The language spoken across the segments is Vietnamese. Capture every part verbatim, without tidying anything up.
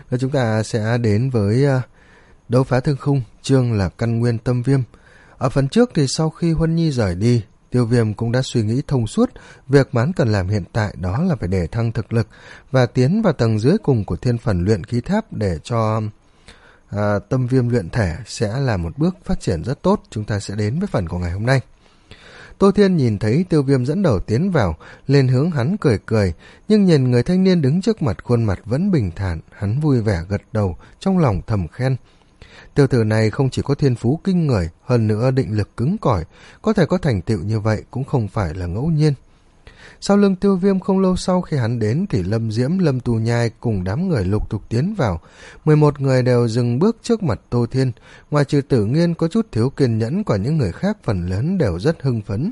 và chúng ta sẽ đến với uh, đấu phá thương khung, chương là căn nguyên tâm viêm. Ở phần trước thì sau khi Huân Nhi rời đi, Tiêu Viêm cũng đã suy nghĩ thông suốt, việc mà hắn cần làm hiện tại đó là phải để thăng thực lực và tiến vào tầng dưới cùng của thiên phần luyện khí tháp để cho à, tâm viêm luyện thể sẽ là một bước phát triển rất tốt. Chúng ta sẽ đến với phần của ngày hôm nay. Tô Thiên nhìn thấy Tiêu Viêm dẫn đầu tiến vào, lên hướng hắn cười cười, nhưng nhìn người thanh niên đứng trước mặt khuôn mặt vẫn bình thản, hắn vui vẻ gật đầu, trong lòng thầm khen. Tiểu tử này không chỉ có thiên phú kinh người, hơn nữa định lực cứng cỏi, có thể có thành tựu như vậy cũng không phải là ngẫu nhiên. Sau lưng Tiêu Viêm không lâu sau khi hắn đến thì Lâm Diễm, Lâm Tù Nhai cùng đám người lục tục tiến vào. mười một người đều dừng bước trước mặt Tô Thiên, ngoài trừ Tử Nghiên có chút thiếu kiên nhẫn, còn những người khác phần lớn đều rất hưng phấn.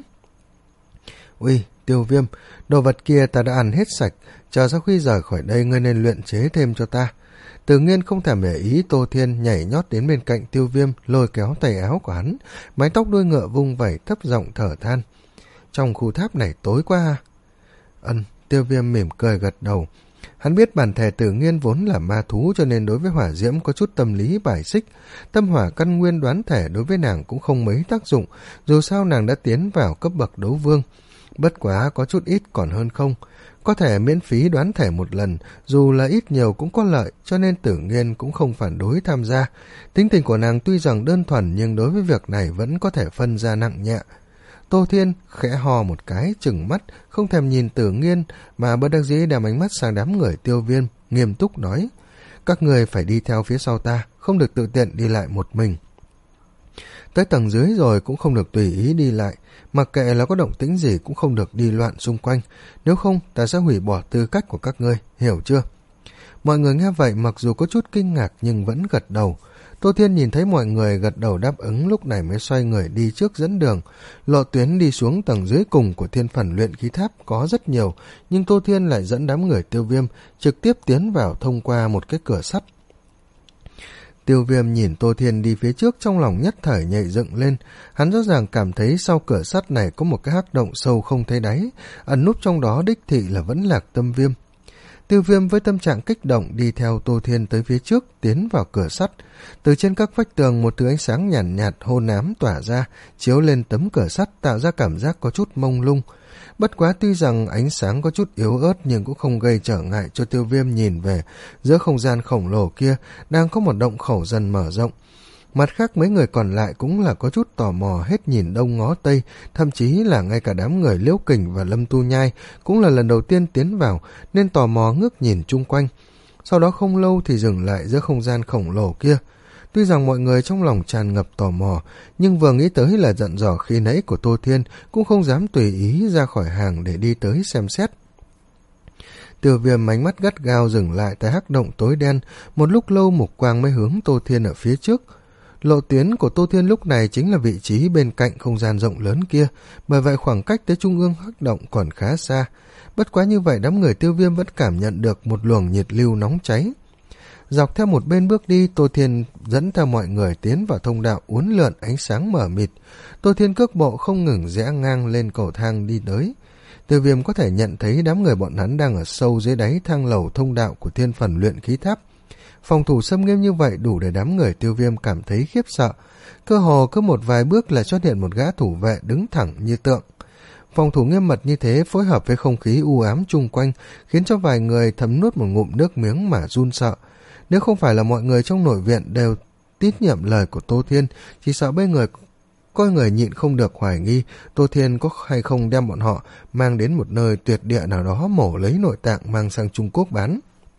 Ui, Tiêu Viêm, đồ vật kia ta đã ăn hết sạch, chờ sau khi rời khỏi đây ngươi nên luyện chế thêm cho ta. Tử Nghiên không thèm để ý Tô Thiên, nhảy nhót đến bên cạnh Tiêu Viêm, lôi kéo tay áo của hắn, mái tóc đuôi ngựa vung vẩy, thấp giọng thở than. Trong khu tháp này tối quá à? Ân, Tiêu Viêm mỉm cười gật đầu. Hắn biết bản thể Tử Nghiên vốn là ma thú, cho nên đối với hỏa diễm có chút tâm lý bài xích. Tâm hỏa căn nguyên đoán thể đối với nàng cũng không mấy tác dụng, dù sao nàng đã tiến vào cấp bậc đấu vương. Bất quá có chút ít còn hơn không. Có thể miễn phí đoán thể một lần, dù là ít nhiều cũng có lợi, cho nên Tử Nghiên cũng không phản đối tham gia. Tính tình của nàng tuy rằng đơn thuần, nhưng đối với việc này vẫn có thể phân ra nặng nhẹ. Tô Thiên khẽ hò một cái, chừng mắt, không thèm nhìn Tử Nghiên, mà bất đắc dĩ đem ánh mắt sang đám người Tiêu Viêm, nghiêm túc nói. Các người phải đi theo phía sau ta, không được tự tiện đi lại một mình. Tới tầng dưới rồi cũng không được tùy ý đi lại, mặc kệ là có động tĩnh gì cũng không được đi loạn xung quanh, nếu không ta sẽ hủy bỏ tư cách của các ngươi, hiểu chưa? Mọi người nghe vậy mặc dù có chút kinh ngạc nhưng vẫn gật đầu. Tô Thiên nhìn thấy mọi người gật đầu đáp ứng, lúc này mới xoay người đi trước dẫn đường. Lộ tuyến đi xuống tầng dưới cùng của thiên phần luyện khí tháp có rất nhiều, nhưng Tô Thiên lại dẫn đám người Tiêu Viêm trực tiếp tiến vào thông qua một cái cửa sắt. Tiêu Viêm nhìn Tô Thiên đi phía trước, trong lòng nhất thời nhảy dựng lên. Hắn rõ ràng cảm thấy sau cửa sắt này có một cái hắc động sâu không thấy đáy, ẩn núp trong đó đích thị là vẫn Lạc Tâm Viêm. Tiêu Viêm với tâm trạng kích động đi theo Tô Thiên tới phía trước, tiến vào cửa sắt. Từ trên các vách tường một thứ ánh sáng nhàn nhạt, nhạt hôn ám tỏa ra, chiếu lên tấm cửa sắt tạo ra cảm giác có chút mông lung. Bất quá tuy rằng ánh sáng có chút yếu ớt nhưng cũng không gây trở ngại cho Tiêu Viêm nhìn về giữa không gian khổng lồ kia đang có một động khẩu dần mở rộng. Mặt khác mấy người còn lại cũng là có chút tò mò hết nhìn đông ngó tây, thậm chí là ngay cả đám người Liễu Kình và Lâm Tu Nhai cũng là lần đầu tiên tiến vào nên tò mò ngước nhìn chung quanh. Sau đó không lâu thì dừng lại giữa không gian khổng lồ kia. Tuy rằng mọi người trong lòng tràn ngập tò mò, nhưng vừa nghĩ tới là giận dò khi nãy của Tô Thiên cũng không dám tùy ý ra khỏi hàng để đi tới xem xét. Tiêu Viêm ánh mắt gắt gao dừng lại tại hắc động tối đen, một lúc lâu mục quang mới hướng Tô Thiên ở phía trước. Lộ tuyến của Tô Thiên lúc này chính là vị trí bên cạnh không gian rộng lớn kia, bởi vậy khoảng cách tới trung ương hắc động còn khá xa. Bất quá như vậy đám người Tiêu Viêm vẫn cảm nhận được một luồng nhiệt lưu nóng cháy. Dọc theo một bên bước đi, Tô Thiên dẫn theo mọi người tiến vào thông đạo uốn lượn ánh sáng mờ mịt. Tô Thiên cước bộ không ngừng rẽ ngang lên cầu thang đi tới. Tiêu Viêm có thể nhận thấy đám người bọn hắn đang ở sâu dưới đáy thang lầu thông đạo của thiên phần luyện khí tháp. Phòng thủ xâm nghiêm như vậy đủ để đám người Tiêu Viêm cảm thấy khiếp sợ. Cơ hồ cứ một vài bước lại xuất hiện một gã thủ vệ đứng thẳng như tượng. Phòng thủ nghiêm mật như thế phối hợp với không khí u ám chung quanh khiến cho vài người thấm nuốt một ngụm nước miếng mà run sợ. Nếu không phải là mọi người trong nội viện đều tín nhiệm lời của Tô Thiên, chỉ sợ bên người coi người nhịn không được hoài nghi Tô Thiên có hay không đem bọn họ mang đến một nơi tuyệt địa nào đó mổ lấy nội tạng mang sang Trung Quốc bán.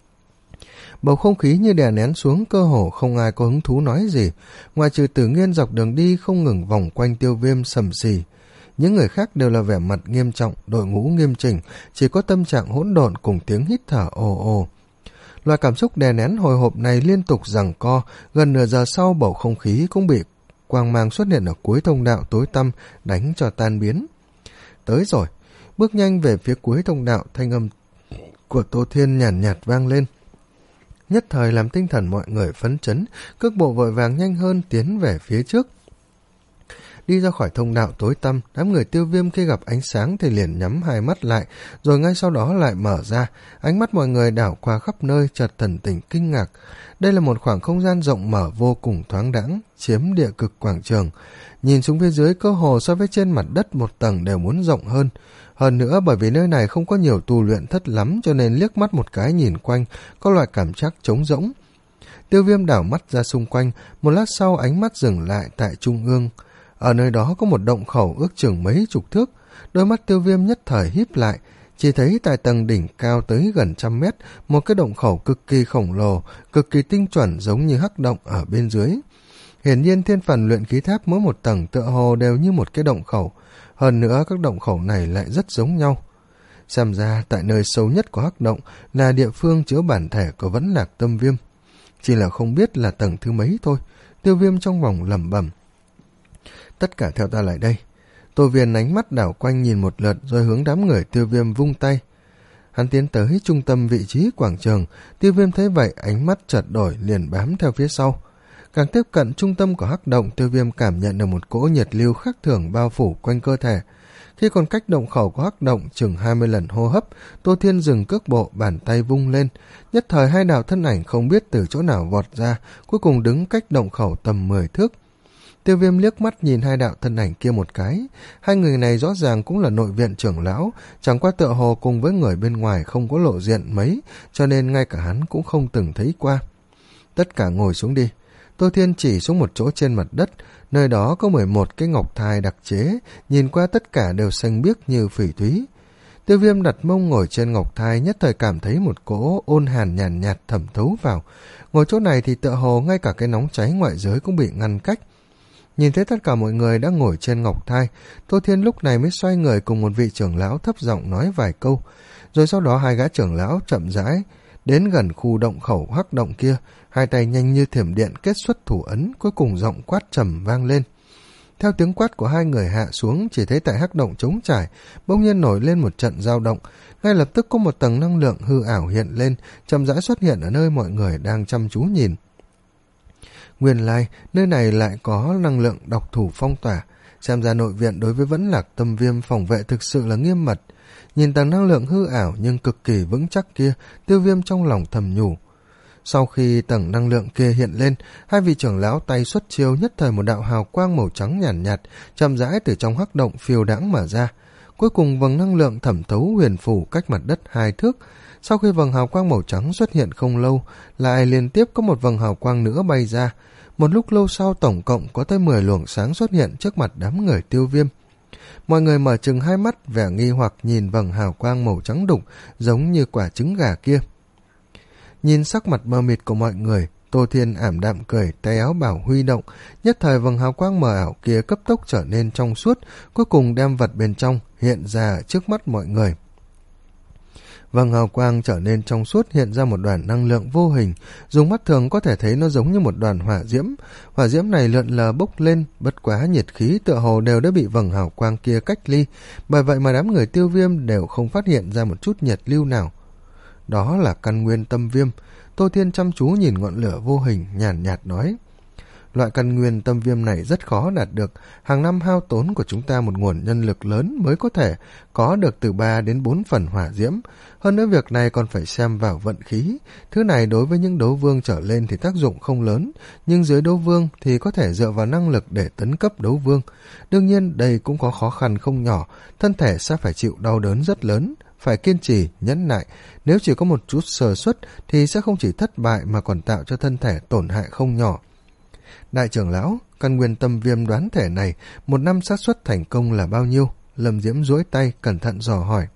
Bầu không khí như đè nén xuống, cơ hồ không ai có hứng thú nói gì, ngoài trừ Tử Nghiên dọc đường đi không ngừng vòng quanh Tiêu Viêm sầm xì. Những người khác đều là vẻ mặt nghiêm trọng, đội ngũ nghiêm chỉnh, chỉ có tâm trạng hỗn độn cùng tiếng hít thở ồ ồ. Loại cảm xúc đè nén hồi hộp này liên tục giằng co, gần nửa giờ sau bầu không khí cũng bị quang mang xuất hiện ở cuối thông đạo tối tăm đánh cho tan biến. Tới rồi, bước nhanh về phía cuối thông đạo, thanh âm của Tô Thiên nhàn nhạt, nhạt vang lên. Nhất thời làm tinh thần mọi người phấn chấn, cước bộ vội vàng nhanh hơn tiến về phía trước. đi ra khỏi thông đạo tối tăm. Đám người Tiêu Viêm khi gặp ánh sáng thì liền nhắm hai mắt lại, rồi ngay sau đó lại mở ra. Ánh mắt mọi người đảo qua khắp nơi, chợt thần tình kinh ngạc. Đây là một khoảng không gian rộng mở vô cùng thoáng đãng, chiếm địa cực quảng trường. Nhìn xuống phía dưới, cơ hồ so với trên mặt đất một tầng đều muốn rộng hơn. Hơn nữa, bởi vì nơi này không có nhiều tu luyện thất lắm, cho nên liếc mắt một cái nhìn quanh có loại cảm giác trống rỗng. Tiêu Viêm đảo mắt ra xung quanh, một lát sau ánh mắt dừng lại tại trung ương. Ở nơi đó có một động khẩu ước chừng mấy chục thước. Đôi mắt Tiêu Viêm nhất thời híp lại, chỉ thấy tại tầng đỉnh cao tới gần trăm mét, một cái động khẩu cực kỳ khổng lồ, cực kỳ tinh chuẩn giống như hắc động ở bên dưới. Hiển nhiên thiên phần luyện khí tháp mỗi một tầng tựa hồ đều như một cái động khẩu, hơn nữa các động khẩu này lại rất giống nhau. Xem ra tại nơi sâu nhất của hắc động là địa phương chứa bản thể của Vẫn Lạc Tâm Viêm. Chỉ là không biết là tầng thứ mấy thôi. Tiêu Viêm trong vòng lẩm bẩm. Tất cả theo ta lại đây. Tô Viền ánh mắt đảo quanh nhìn một lượt rồi hướng đám người Tiêu Viêm vung tay. Hắn tiến tới trung tâm vị trí quảng trường. Tiêu Viêm thấy vậy ánh mắt chợt đổi liền bám theo phía sau. Càng tiếp cận trung tâm của hắc động, Tiêu Viêm cảm nhận được một cỗ nhiệt lưu khác thường bao phủ quanh cơ thể. Khi còn cách động khẩu của hắc động chừng hai mươi lần hô hấp, Tô Thiên dừng cước bộ, bàn tay vung lên. Nhất thời hai đạo thân ảnh không biết từ chỗ nào vọt ra, cuối cùng đứng cách động khẩu tầm mười thước. Tiêu Viêm liếc mắt nhìn hai đạo thân ảnh kia một cái. Hai người này rõ ràng cũng là nội viện trưởng lão, chẳng qua tựa hồ cùng với người bên ngoài không có lộ diện mấy, cho nên ngay cả hắn cũng không từng thấy qua. Tất cả ngồi xuống đi. Tô Thiên chỉ xuống một chỗ trên mặt đất, nơi đó có mười một cái ngọc thai đặc chế, nhìn qua tất cả đều xanh biếc như phỉ thúy. Tiêu Viêm đặt mông ngồi trên ngọc thai, nhất thời cảm thấy một cỗ ôn hàn nhàn nhạt, nhạt thẩm thấu vào. Ngồi chỗ này thì tựa hồ ngay cả cái nóng cháy ngoại giới cũng bị ngăn cách. Nhìn thấy tất cả mọi người đã ngồi trên ngọc thai, Tô Thiên lúc này mới xoay người cùng một vị trưởng lão thấp giọng nói vài câu, rồi sau đó hai gã trưởng lão chậm rãi đến gần khu động khẩu hắc động kia, hai tay nhanh như thiểm điện kết xuất thủ ấn, cuối cùng giọng quát trầm vang lên. Theo tiếng quát của hai người hạ xuống, chỉ thấy tại hắc động trống trải bỗng nhiên nổi lên một trận dao động, ngay lập tức có một tầng năng lượng hư ảo hiện lên, chậm rãi xuất hiện ở nơi mọi người đang chăm chú nhìn. Nguyên lai, nơi này lại có năng lượng độc thủ phong tỏa, xem ra nội viện đối với Vẫn Lạc Tâm Viêm phòng vệ thực sự là nghiêm mật. Nhìn tầng năng lượng hư ảo nhưng cực kỳ vững chắc kia, Tiêu Viêm trong lòng thầm nhủ. Sau khi tầng năng lượng kia hiện lên, hai vị trưởng lão tay xuất chiêu, nhất thời một đạo hào quang màu trắng nhàn nhạt, nhạt chậm rãi từ trong hắc động phiêu đãng mà ra. Cuối cùng vầng năng lượng thẩm thấu huyền phủ cách mặt đất hai thước. Sau khi vầng hào quang màu trắng xuất hiện không lâu, lại liên tiếp có một vầng hào quang nữa bay ra. Một lúc lâu sau, tổng cộng có tới mười luồng sáng xuất hiện trước mặt đám người Tiêu Viêm. Mọi người mở chừng hai mắt, vẻ nghi hoặc nhìn vầng hào quang màu trắng đục giống như quả trứng gà kia. Nhìn sắc mặt mờ mịt của mọi người, Tô Thiên ảm đạm cười, tay áo bảo huy động, nhất thời vầng hào quang mờ ảo kia cấp tốc trở nên trong suốt, cuối cùng đem vật bên trong hiện ra trước mắt mọi người. Vầng hào quang trở nên trong suốt, hiện ra một đoàn năng lượng vô hình, dùng mắt thường có thể thấy nó giống như một đoàn hỏa diễm. Hỏa diễm này lượn lờ bốc lên, bất quá nhiệt khí tựa hồ đều đã bị vầng hào quang kia cách ly, bởi vậy mà đám người Tiêu Viêm đều không phát hiện ra một chút nhiệt lưu nào. Đó là căn nguyên tâm viêm. Tô Thiên chăm chú nhìn ngọn lửa vô hình, nhàn nhạt, nhạt nói. Loại căn nguyên tâm viêm này rất khó đạt được, hàng năm hao tốn của chúng ta một nguồn nhân lực lớn mới có thể có được từ ba đến bốn phần hỏa diễm. Hơn nữa việc này còn phải xem vào vận khí. Thứ này đối với những đấu vương trở lên thì tác dụng không lớn, nhưng dưới đấu vương thì có thể dựa vào năng lực để tấn cấp đấu vương. Đương nhiên đây cũng có khó khăn không nhỏ, thân thể sẽ phải chịu đau đớn rất lớn, phải kiên trì, nhẫn nại. Nếu chỉ có một chút sơ suất thì sẽ không chỉ thất bại mà còn tạo cho thân thể tổn hại không nhỏ. Đại trưởng lão, căn nguyên tâm viêm đoán thể này một năm xác suất thành công là bao nhiêu? Lâm Diễm duỗi tay cẩn thận dò hỏi.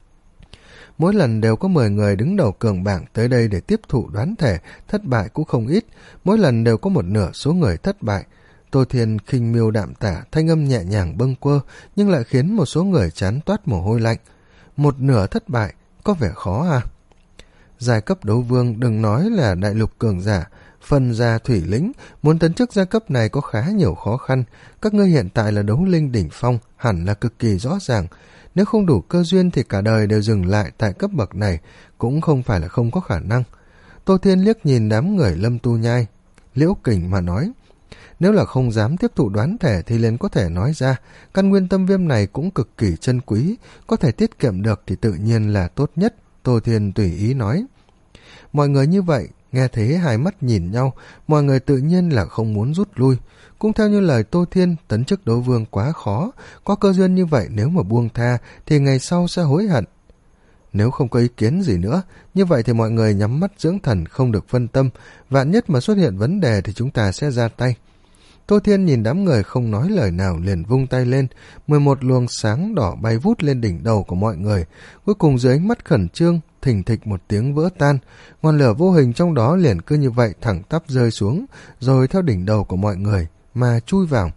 Mỗi lần đều có mười người đứng đầu cường bảng tới đây để tiếp thụ đoán thể, thất bại cũng không ít, mỗi lần đều có một nửa số người thất bại. Tô Thiên khinh miêu đạm tả, thanh âm nhẹ nhàng bâng quơ, nhưng lại khiến một số người chán toát mồ hôi lạnh. Một nửa thất bại, có vẻ khó à? Giai cấp đấu vương đừng nói là đại lục cường giả, phân gia thủy lĩnh, muốn tấn chức giai cấp này có khá nhiều khó khăn. Các ngươi hiện tại là đấu linh đỉnh phong, hẳn là cực kỳ rõ ràng. Nếu không đủ cơ duyên thì cả đời đều dừng lại tại cấp bậc này, cũng không phải là không có khả năng. Tô Thiên liếc nhìn đám người Lâm Tu Nhai, Liễu Kình mà nói. Nếu là không dám tiếp thụ đoán thể thì liền có thể nói ra, căn nguyên tâm viêm này cũng cực kỳ chân quý, có thể tiết kiệm được thì tự nhiên là tốt nhất, Tô Thiên tùy ý nói. Mọi người như vậy, nghe thế hai mắt nhìn nhau, mọi người tự nhiên là không muốn rút lui. Cũng theo như lời Tô Thiên, tấn chức đấu vương quá khó, có cơ duyên như vậy nếu mà buông tha thì ngày sau sẽ hối hận. Nếu không có ý kiến gì nữa, như vậy thì mọi người nhắm mắt dưỡng thần, không được phân tâm, vạn nhất mà xuất hiện vấn đề thì chúng ta sẽ ra tay. Tô Thiên nhìn đám người không nói lời nào liền vung tay lên, mười một luồng sáng đỏ bay vút lên đỉnh đầu của mọi người, cuối cùng dưới ánh mắt khẩn trương, thình thịch một tiếng vỡ tan, ngọn lửa vô hình trong đó liền cứ như vậy thẳng tắp rơi xuống, rồi theo đỉnh đầu của mọi người mà chui vào.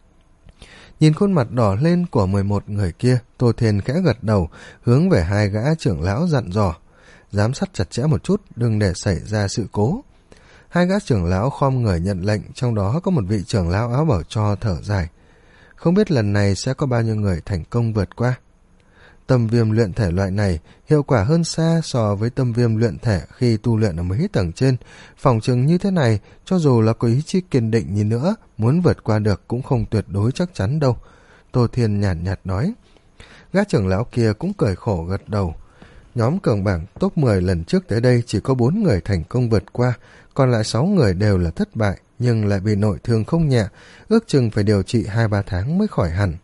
Nhìn khuôn mặt đỏ lên của mười một người kia, Tô Thiên khẽ gật đầu, hướng về hai gã trưởng lão dặn dò, giám sát chặt chẽ một chút, đừng để xảy ra sự cố. Hai gã trưởng lão khom người nhận lệnh, trong đó có một vị trưởng lão áo bảo cho thở dài. Không biết lần này sẽ có bao nhiêu người thành công vượt qua. Tâm viêm luyện thể loại này hiệu quả hơn xa so với tâm viêm luyện thể khi tu luyện ở mấy tầng trên. Phỏng chừng như thế này, cho dù là có ý chí kiên định như nữa, muốn vượt qua được cũng không tuyệt đối chắc chắn đâu. Tô Thiên nhàn nhạt, nhạt nói. Gã trưởng lão kia cũng cười khổ gật đầu. Nhóm cường bảng top mười lần trước tới đây chỉ có bốn người thành công vượt qua, còn lại sáu người đều là thất bại, nhưng lại bị nội thương không nhẹ, ước chừng phải điều trị hai ba tháng mới khỏi hẳn.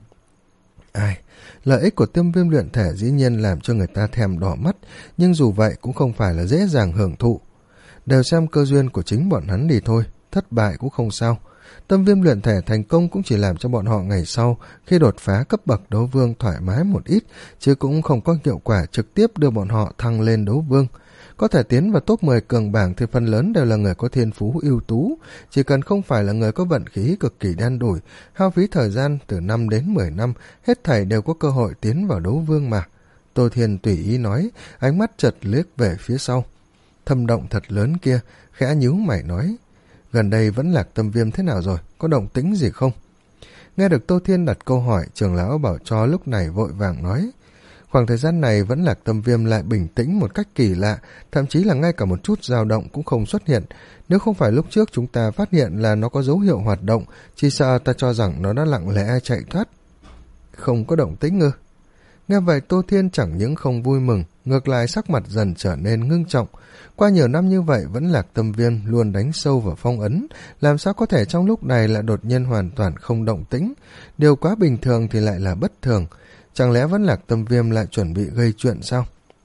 Ai, lợi ích của tiêm viêm luyện thể dĩ nhiên làm cho người ta thèm đỏ mắt, nhưng dù vậy cũng không phải là dễ dàng hưởng thụ. Đều xem cơ duyên của chính bọn hắn đi thôi, thất bại cũng không sao. Tâm viêm luyện thể thành công cũng chỉ làm cho bọn họ ngày sau khi đột phá cấp bậc đấu vương thoải mái một ít, chứ cũng không có hiệu quả trực tiếp đưa bọn họ thăng lên đấu vương. Có thể tiến vào top mười cường bảng thì phần lớn đều là người có thiên phú ưu tú, chỉ cần không phải là người có vận khí cực kỳ đen đủi, hao phí thời gian từ năm đến mười năm, hết thảy đều có cơ hội tiến vào đấu vương mà. Tô Thiên tùy ý nói, ánh mắt chợt liếc về phía sau. Thâm động thật lớn kia, khẽ nhíu mày nói, gần đây vẫn lạc tâm viêm thế nào rồi, có động tĩnh gì không? Nghe được Tô Thiên đặt câu hỏi, trưởng lão bảo cho lúc này vội vàng nói, khoảng thời gian này vẫn lạc tâm viêm lại bình tĩnh một cách kỳ lạ, thậm chí là ngay cả một chút dao động cũng không xuất hiện. Nếu không phải lúc trước chúng ta phát hiện là nó có dấu hiệu hoạt động, chỉ sợ ta cho rằng nó đã lặng lẽ chạy thoát. Không có động tĩnh ư? Nghe vậy Tô Thiên chẳng những không vui mừng, ngược lại sắc mặt dần trở nên ngưng trọng. Qua nhiều năm như vậy vẫn lạc tâm viêm luôn đánh sâu vào phong ấn, làm sao có thể trong lúc này lại đột nhiên hoàn toàn không động tĩnh? Điều quá bình thường thì lại là bất thường. Chẳng lẽ vẫn lạc tâm viêm lại chuẩn bị gây chuyện sao?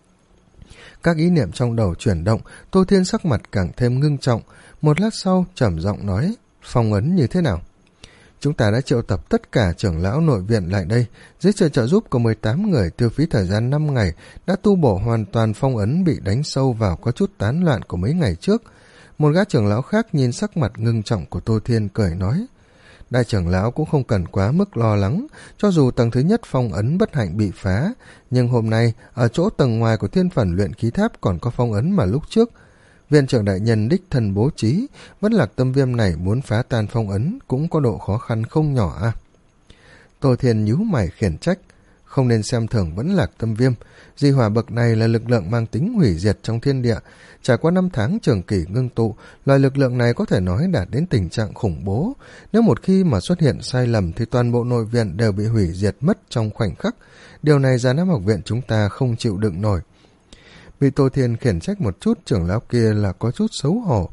Các ý niệm trong đầu chuyển động, Tô Thiên sắc mặt càng thêm ngưng trọng. Một lát sau trầm giọng nói, phong ấn như thế nào? Chúng ta đã triệu tập tất cả trưởng lão nội viện lại đây, dưới sự trợ giúp của mười tám người tiêu phí thời gian năm ngày, đã tu bổ hoàn toàn phong ấn bị đánh sâu vào có chút tán loạn của mấy ngày trước. Một gã trưởng lão khác nhìn sắc mặt ngưng trọng của Tô Thiên cười nói, đại trưởng lão cũng không cần quá mức lo lắng, cho dù tầng thứ nhất phong ấn bất hạnh bị phá, nhưng hôm nay ở chỗ tầng ngoài của thiên phần luyện khí tháp còn có phong ấn mà lúc trước viện trưởng đại nhân đích thân bố trí, vẫn lạc tâm viêm này muốn phá tan phong ấn cũng có độ khó khăn không nhỏ à. Tô Thiên nhíu mày khiển trách, không nên xem thường vẫn lạc tâm viêm, di hỏa bậc này là lực lượng mang tính hủy diệt trong thiên địa, trải qua năm tháng trường kỳ ngưng tụ, loại lực lượng này có thể nói đạt đến tình trạng khủng bố, nếu một khi mà xuất hiện sai lầm thì toàn bộ nội viện đều bị hủy diệt mất trong khoảnh khắc, điều này Già Nam học viện chúng ta không chịu đựng nổi. Bị Tô Thiên khiển trách một chút, trưởng lão kia là có chút xấu hổ.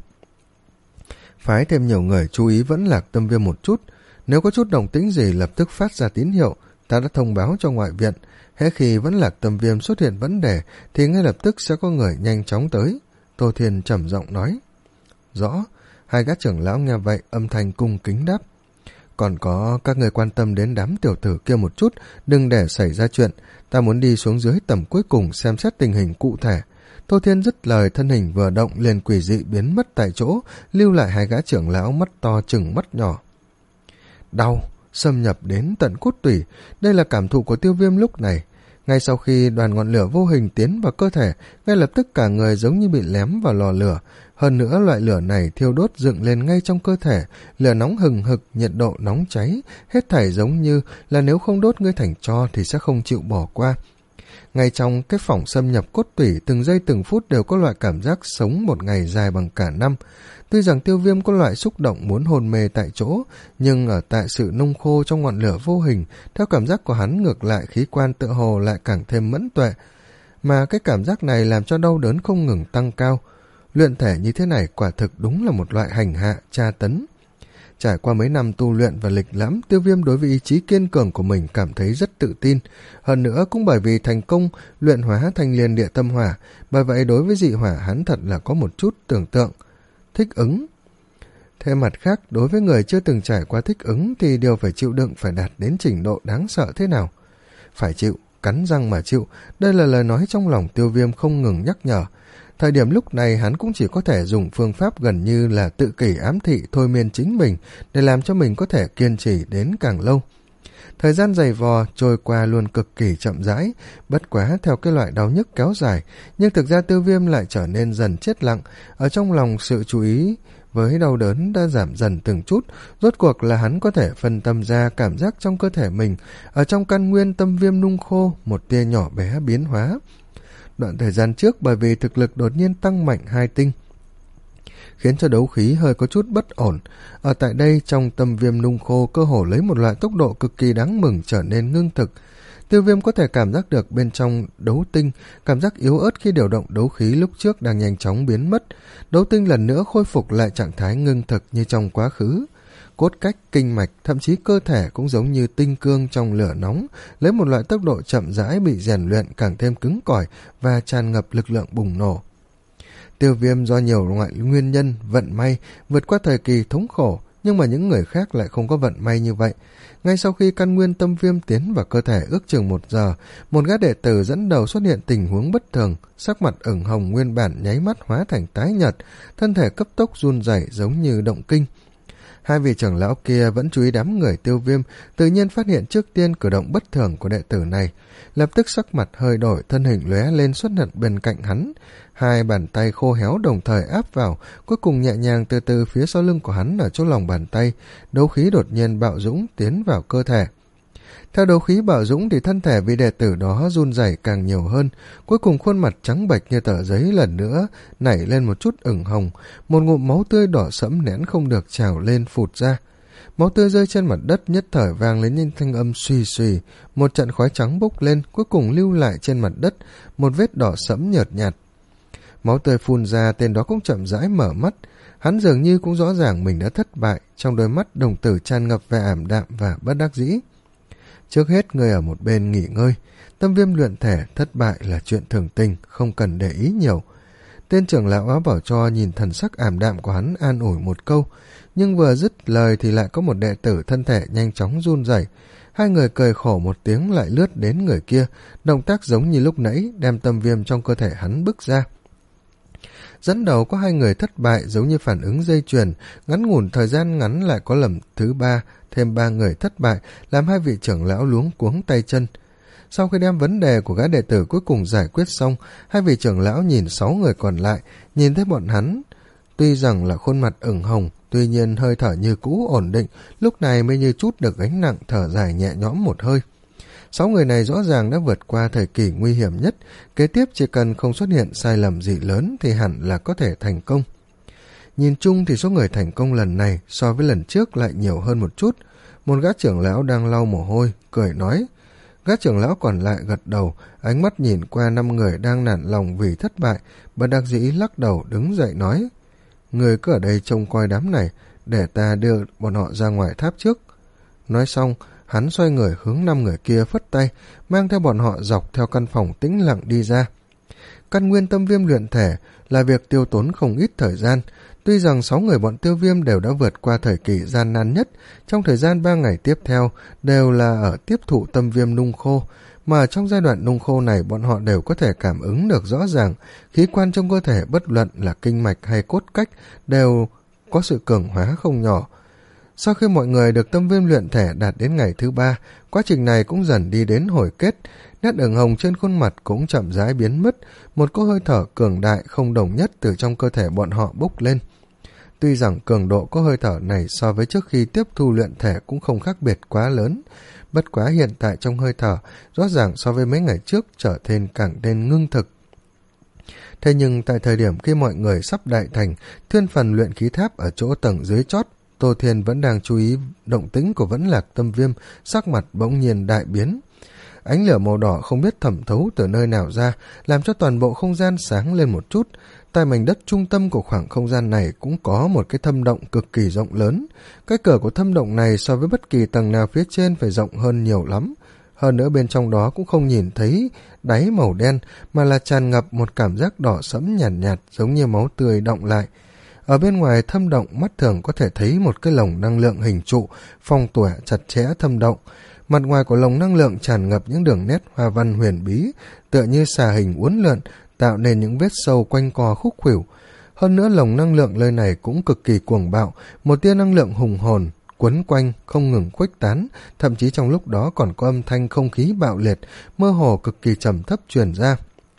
Phái thêm nhiều người chú ý vẫn lạc tâm viêm một chút, nếu có chút động tĩnh gì lập tức phát ra tín hiệu, ta đã thông báo cho ngoại viện, hễ khi vẫn lạc tâm viêm xuất hiện vấn đề thì ngay lập tức sẽ có người nhanh chóng tới. Tô Thiên trầm giọng nói. Rõ. Hai gã trưởng lão nghe vậy âm thanh cung kính đáp. Còn có các người quan tâm đến đám tiểu tử kia một chút, đừng để xảy ra chuyện, ta muốn đi xuống dưới tầm cuối cùng xem xét tình hình cụ thể. Tô Thiên dứt lời, thân hình vừa động liền quỷ dị biến mất tại chỗ, lưu lại hai gã trưởng lão mắt to chừng mắt nhỏ. Đau, xâm nhập đến tận cốt tủy, đây là cảm thụ của Tiêu Viêm lúc này. Ngay sau khi đoàn ngọn lửa vô hình tiến vào cơ thể, ngay lập tức cả người giống như bị lém vào lò lửa. Hơn nữa loại lửa này thiêu đốt dựng lên ngay trong cơ thể, lửa nóng hừng hực, nhiệt độ nóng cháy, hết thảy giống như là nếu không đốt ngươi thành tro thì sẽ không chịu bỏ qua. Ngay trong cái phỏng xâm nhập cốt tủy, từng giây từng phút đều có loại cảm giác sống một ngày dài bằng cả năm. Tuy rằng Tiêu Viêm có loại xúc động muốn hôn mê tại chỗ, nhưng ở tại sự nung khô trong ngọn lửa vô hình, theo cảm giác của hắn ngược lại khí quan tựa hồ lại càng thêm mẫn tuệ. Mà cái cảm giác này làm cho đau đớn không ngừng tăng cao. Luyện thể như thế này quả thực đúng là một loại hành hạ, tra tấn. Trải qua mấy năm tu luyện và lịch lãm, Tiêu Viêm đối với ý chí kiên cường của mình cảm thấy rất tự tin. Hơn nữa cũng bởi vì thành công luyện hóa thanh liên địa tâm hỏa, bởi vậy đối với dị hỏa hắn thật là có một chút tưởng tượng, thích ứng. Thêm mặt khác, đối với người chưa từng trải qua thích ứng thì điều phải chịu đựng phải đạt đến trình độ đáng sợ thế nào. Phải chịu, cắn răng mà chịu, đây là lời nói trong lòng Tiêu Viêm không ngừng nhắc nhở. Thời điểm lúc này hắn cũng chỉ có thể dùng phương pháp gần như là tự kỷ ám thị thôi miên chính mình để làm cho mình có thể kiên trì đến càng lâu. Thời gian dày vò trôi qua luôn cực kỳ chậm rãi, bất quá theo cái loại đau nhức kéo dài, nhưng thực ra Tiêu Viêm lại trở nên dần chết lặng, ở trong lòng sự chú ý với đau đớn đã giảm dần từng chút, rốt cuộc là hắn có thể phân tâm ra cảm giác trong cơ thể mình, ở trong căn nguyên tâm viêm nung khô, một tia nhỏ bé biến hóa. Đoạn thời gian trước bởi vì thực lực đột nhiên tăng mạnh hai tinh, khiến cho đấu khí hơi có chút bất ổn. Ở tại đây, trong tâm viêm nung khô cơ hồ lấy một loại tốc độ cực kỳ đáng mừng trở nên ngưng thực. Tiêu Viêm có thể cảm giác được bên trong đấu tinh, cảm giác yếu ớt khi điều động đấu khí lúc trước đang nhanh chóng biến mất. Đấu tinh lần nữa khôi phục lại trạng thái ngưng thực như trong quá khứ. Cốt cách, kinh mạch, thậm chí cơ thể cũng giống như tinh cương trong lửa nóng, lấy một loại tốc độ chậm rãi bị rèn luyện càng thêm cứng cỏi và tràn ngập lực lượng bùng nổ. Tiêu Viêm do nhiều loại nguyên nhân, vận may, vượt qua thời kỳ thống khổ, nhưng mà những người khác lại không có vận may như vậy. Ngay sau khi căn nguyên tâm viêm tiến vào cơ thể ước chừng một giờ, một gã đệ tử dẫn đầu xuất hiện tình huống bất thường, sắc mặt ửng hồng nguyên bản nháy mắt hóa thành tái nhợt, thân thể cấp tốc run rẩy giống như động kinh. Hai vị trưởng lão kia vẫn chú ý đám người Tiêu Viêm, tự nhiên phát hiện trước tiên cử động bất thường của đệ tử này, lập tức sắc mặt hơi đổi, thân hình lóe lên xuất hiện bên cạnh hắn, hai bàn tay khô héo đồng thời áp vào, cuối cùng nhẹ nhàng từ từ phía sau lưng của hắn ở chỗ lòng bàn tay, đấu khí đột nhiên bạo dũng tiến vào cơ thể. Theo đấu khí bạo dũng thì thân thể vị đệ tử đó run rẩy càng nhiều hơn, cuối cùng khuôn mặt trắng bệch như tờ giấy lần nữa nảy lên một chút ửng hồng, một ngụm máu tươi đỏ sẫm nén không được trào lên phụt ra. Máu tươi rơi trên mặt đất nhất thời vang lên những thanh âm suy suy, một trận khói trắng bốc lên, cuối cùng lưu lại trên mặt đất một vết đỏ sẫm nhợt nhạt. Máu tươi phun ra, tên đó cũng chậm rãi mở mắt, hắn dường như cũng rõ ràng mình đã thất bại, trong đôi mắt đồng tử tràn ngập vẻ ảm đạm và bất đắc dĩ. Trước hết người ở một bên nghỉ ngơi, tâm viêm luyện thể thất bại là chuyện thường tình, không cần để ý nhiều. Tên trưởng lão áo bảo cho nhìn thần sắc ảm đạm của hắn an ủi một câu, nhưng vừa dứt lời thì lại có một đệ tử thân thể nhanh chóng run rẩy. Hai người cười khổ một tiếng lại lướt đến người kia, động tác giống như lúc nãy đem tâm viêm trong cơ thể hắn bức ra. Dẫn đầu có hai người thất bại giống như phản ứng dây chuyền, ngắn ngủn thời gian ngắn lại có lần thứ ba, thêm ba người thất bại, làm hai vị trưởng lão luống cuống tay chân. Sau khi đem vấn đề của gã đệ tử cuối cùng giải quyết xong, hai vị trưởng lão nhìn sáu người còn lại, nhìn thấy bọn hắn. Tuy rằng là khuôn mặt ửng hồng, tuy nhiên hơi thở như cũ ổn định, lúc này mới như chút được gánh nặng, thở dài nhẹ nhõm một hơi. Sáu người này rõ ràng đã vượt qua thời kỳ nguy hiểm nhất, kế tiếp chỉ cần không xuất hiện sai lầm gì lớn thì hẳn là có thể thành công. Nhìn chung thì số người thành công lần này so với lần trước lại nhiều hơn một chút. Một gã trưởng lão đang lau mồ hôi, cười nói. Gã trưởng lão còn lại gật đầu, ánh mắt nhìn qua năm người đang nản lòng vì thất bại, bất đắc dĩ lắc đầu đứng dậy nói. Người cứ ở đây trông coi đám này, để ta đưa bọn họ ra ngoài tháp trước. Nói xong, hắn xoay người hướng năm người kia phất tay, mang theo bọn họ dọc theo căn phòng tĩnh lặng đi ra. Căn nguyên tâm viêm luyện thể là việc tiêu tốn không ít thời gian. Tuy rằng sáu người bọn Tiêu Viêm đều đã vượt qua thời kỳ gian nan nhất, trong thời gian ba ngày tiếp theo đều là ở tiếp thụ tâm viêm nung khô, mà trong giai đoạn nung khô này bọn họ đều có thể cảm ứng được rõ ràng, khí quan trong cơ thể bất luận là kinh mạch hay cốt cách đều có sự cường hóa không nhỏ. Sau khi mọi người được tâm viêm luyện thể đạt đến ngày thứ ba, quá trình này cũng dần đi đến hồi kết, nét ửng hồng trên khuôn mặt cũng chậm rãi biến mất, một cỗ hơi thở cường đại không đồng nhất từ trong cơ thể bọn họ bốc lên. Tuy rằng cường độ có hơi thở này so với trước khi tiếp thu luyện thể cũng không khác biệt quá lớn, bất quá hiện tại trong hơi thở rõ ràng so với mấy ngày trước trở nên càng nên ngưng thực. Thế nhưng tại thời điểm khi mọi người sắp đại thành, thiên phần luyện khí tháp ở chỗ tầng dưới chót, Tô Thiên vẫn đang chú ý động tĩnh của Vẫn Lạc Tâm Viêm, sắc mặt bỗng nhiên đại biến. Ánh lửa màu đỏ không biết thẩm thấu từ nơi nào ra, làm cho toàn bộ không gian sáng lên một chút. Tại mảnh đất trung tâm của khoảng không gian này cũng có một cái thâm động cực kỳ rộng lớn. Cái cửa của thâm động này so với bất kỳ tầng nào phía trên phải rộng hơn nhiều lắm. Hơn nữa bên trong đó cũng không nhìn thấy đáy màu đen, mà là tràn ngập một cảm giác đỏ sẫm nhàn nhạt, nhạt giống như máu tươi động lại. Ở bên ngoài thâm động, mắt thường có thể thấy một cái lồng năng lượng hình trụ, phong tỏa chặt chẽ thâm động. Mặt ngoài của lồng năng lượng tràn ngập những đường nét hoa văn huyền bí, tựa như xà hình uốn lượn, tạo nên những vết sâu quanh co khúc khuỷu. Hơn nữa lồng năng lượng nơi này cũng cực kỳ cuồng bạo, một tia năng lượng hùng hồn quấn quanh không ngừng khuếch tán, thậm chí trong lúc đó còn có âm thanh không khí bạo liệt, mơ hồ cực kỳ trầm thấp truyền ra.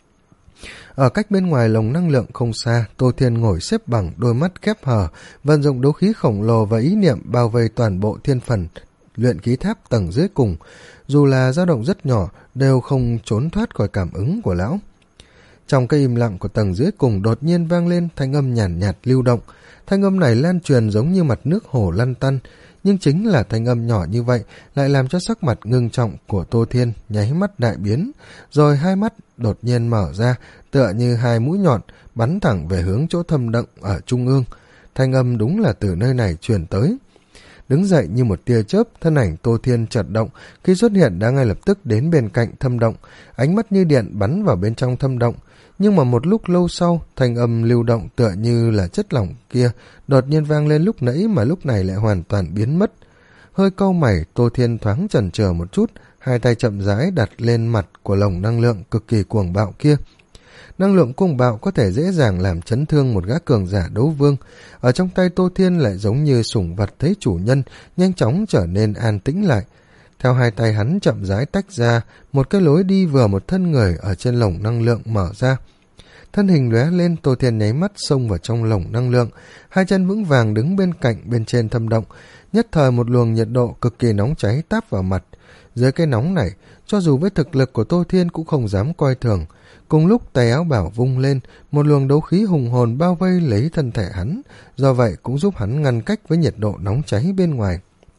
Ở cách bên ngoài lồng năng lượng không xa, Tô Thiên ngồi xếp bằng, đôi mắt khép hờ, vận dụng đấu khí khổng lồ và ý niệm bao vây toàn bộ thiên phần luyện khí tháp tầng dưới cùng. Dù là dao động rất nhỏ, đều không trốn thoát khỏi cảm ứng của lão. Trong cái im lặng của tầng dưới cùng đột nhiên vang lên thanh âm nhàn nhạt, nhạt lưu động. Thanh âm này lan truyền giống như mặt nước hồ lăn tăn, nhưng chính là thanh âm nhỏ như vậy lại làm cho sắc mặt ngưng trọng của Tô Thiên nháy mắt đại biến, rồi hai mắt đột nhiên mở ra, tựa như hai mũi nhọn bắn thẳng về hướng chỗ thâm động ở trung ương. Thanh âm đúng là từ nơi này truyền tới. Đứng dậy như một tia chớp, thân ảnh Tô Thiên chợt động, khi xuất hiện đã ngay lập tức đến bên cạnh thâm động, ánh mắt như điện bắn vào bên trong thâm động. Nhưng mà một lúc lâu sau, thanh âm lưu động tựa như là chất lỏng kia đột nhiên vang lên lúc nãy mà lúc này lại hoàn toàn biến mất. Hơi cau mày, Tô Thiên thoáng chần chờ một chút, hai tay chậm rãi đặt lên mặt của lồng năng lượng cực kỳ cuồng bạo kia. Năng lượng cuồng bạo có thể dễ dàng làm chấn thương một gã cường giả đấu vương. Ở trong tay Tô Thiên lại giống như sủng vật thấy chủ nhân, nhanh chóng trở nên an tĩnh lại. Theo hai tay hắn chậm rãi tách ra, một cái lối đi vừa một thân người ở trên lồng năng lượng mở ra. Thân hình lóe lên, Tô Thiên nháy mắt xông vào trong lồng năng lượng, hai chân vững vàng đứng bên cạnh bên trên thâm động. Nhất thời một luồng nhiệt độ cực kỳ nóng cháy táp vào mặt. Dưới cái nóng này, cho dù với thực lực của Tô Thiên cũng không dám coi thường. Cùng lúc tay áo bảo vung lên, một luồng đấu khí hùng hồn bao vây lấy thân thể hắn, do vậy cũng giúp hắn ngăn cách với nhiệt độ nóng cháy bên ngoài.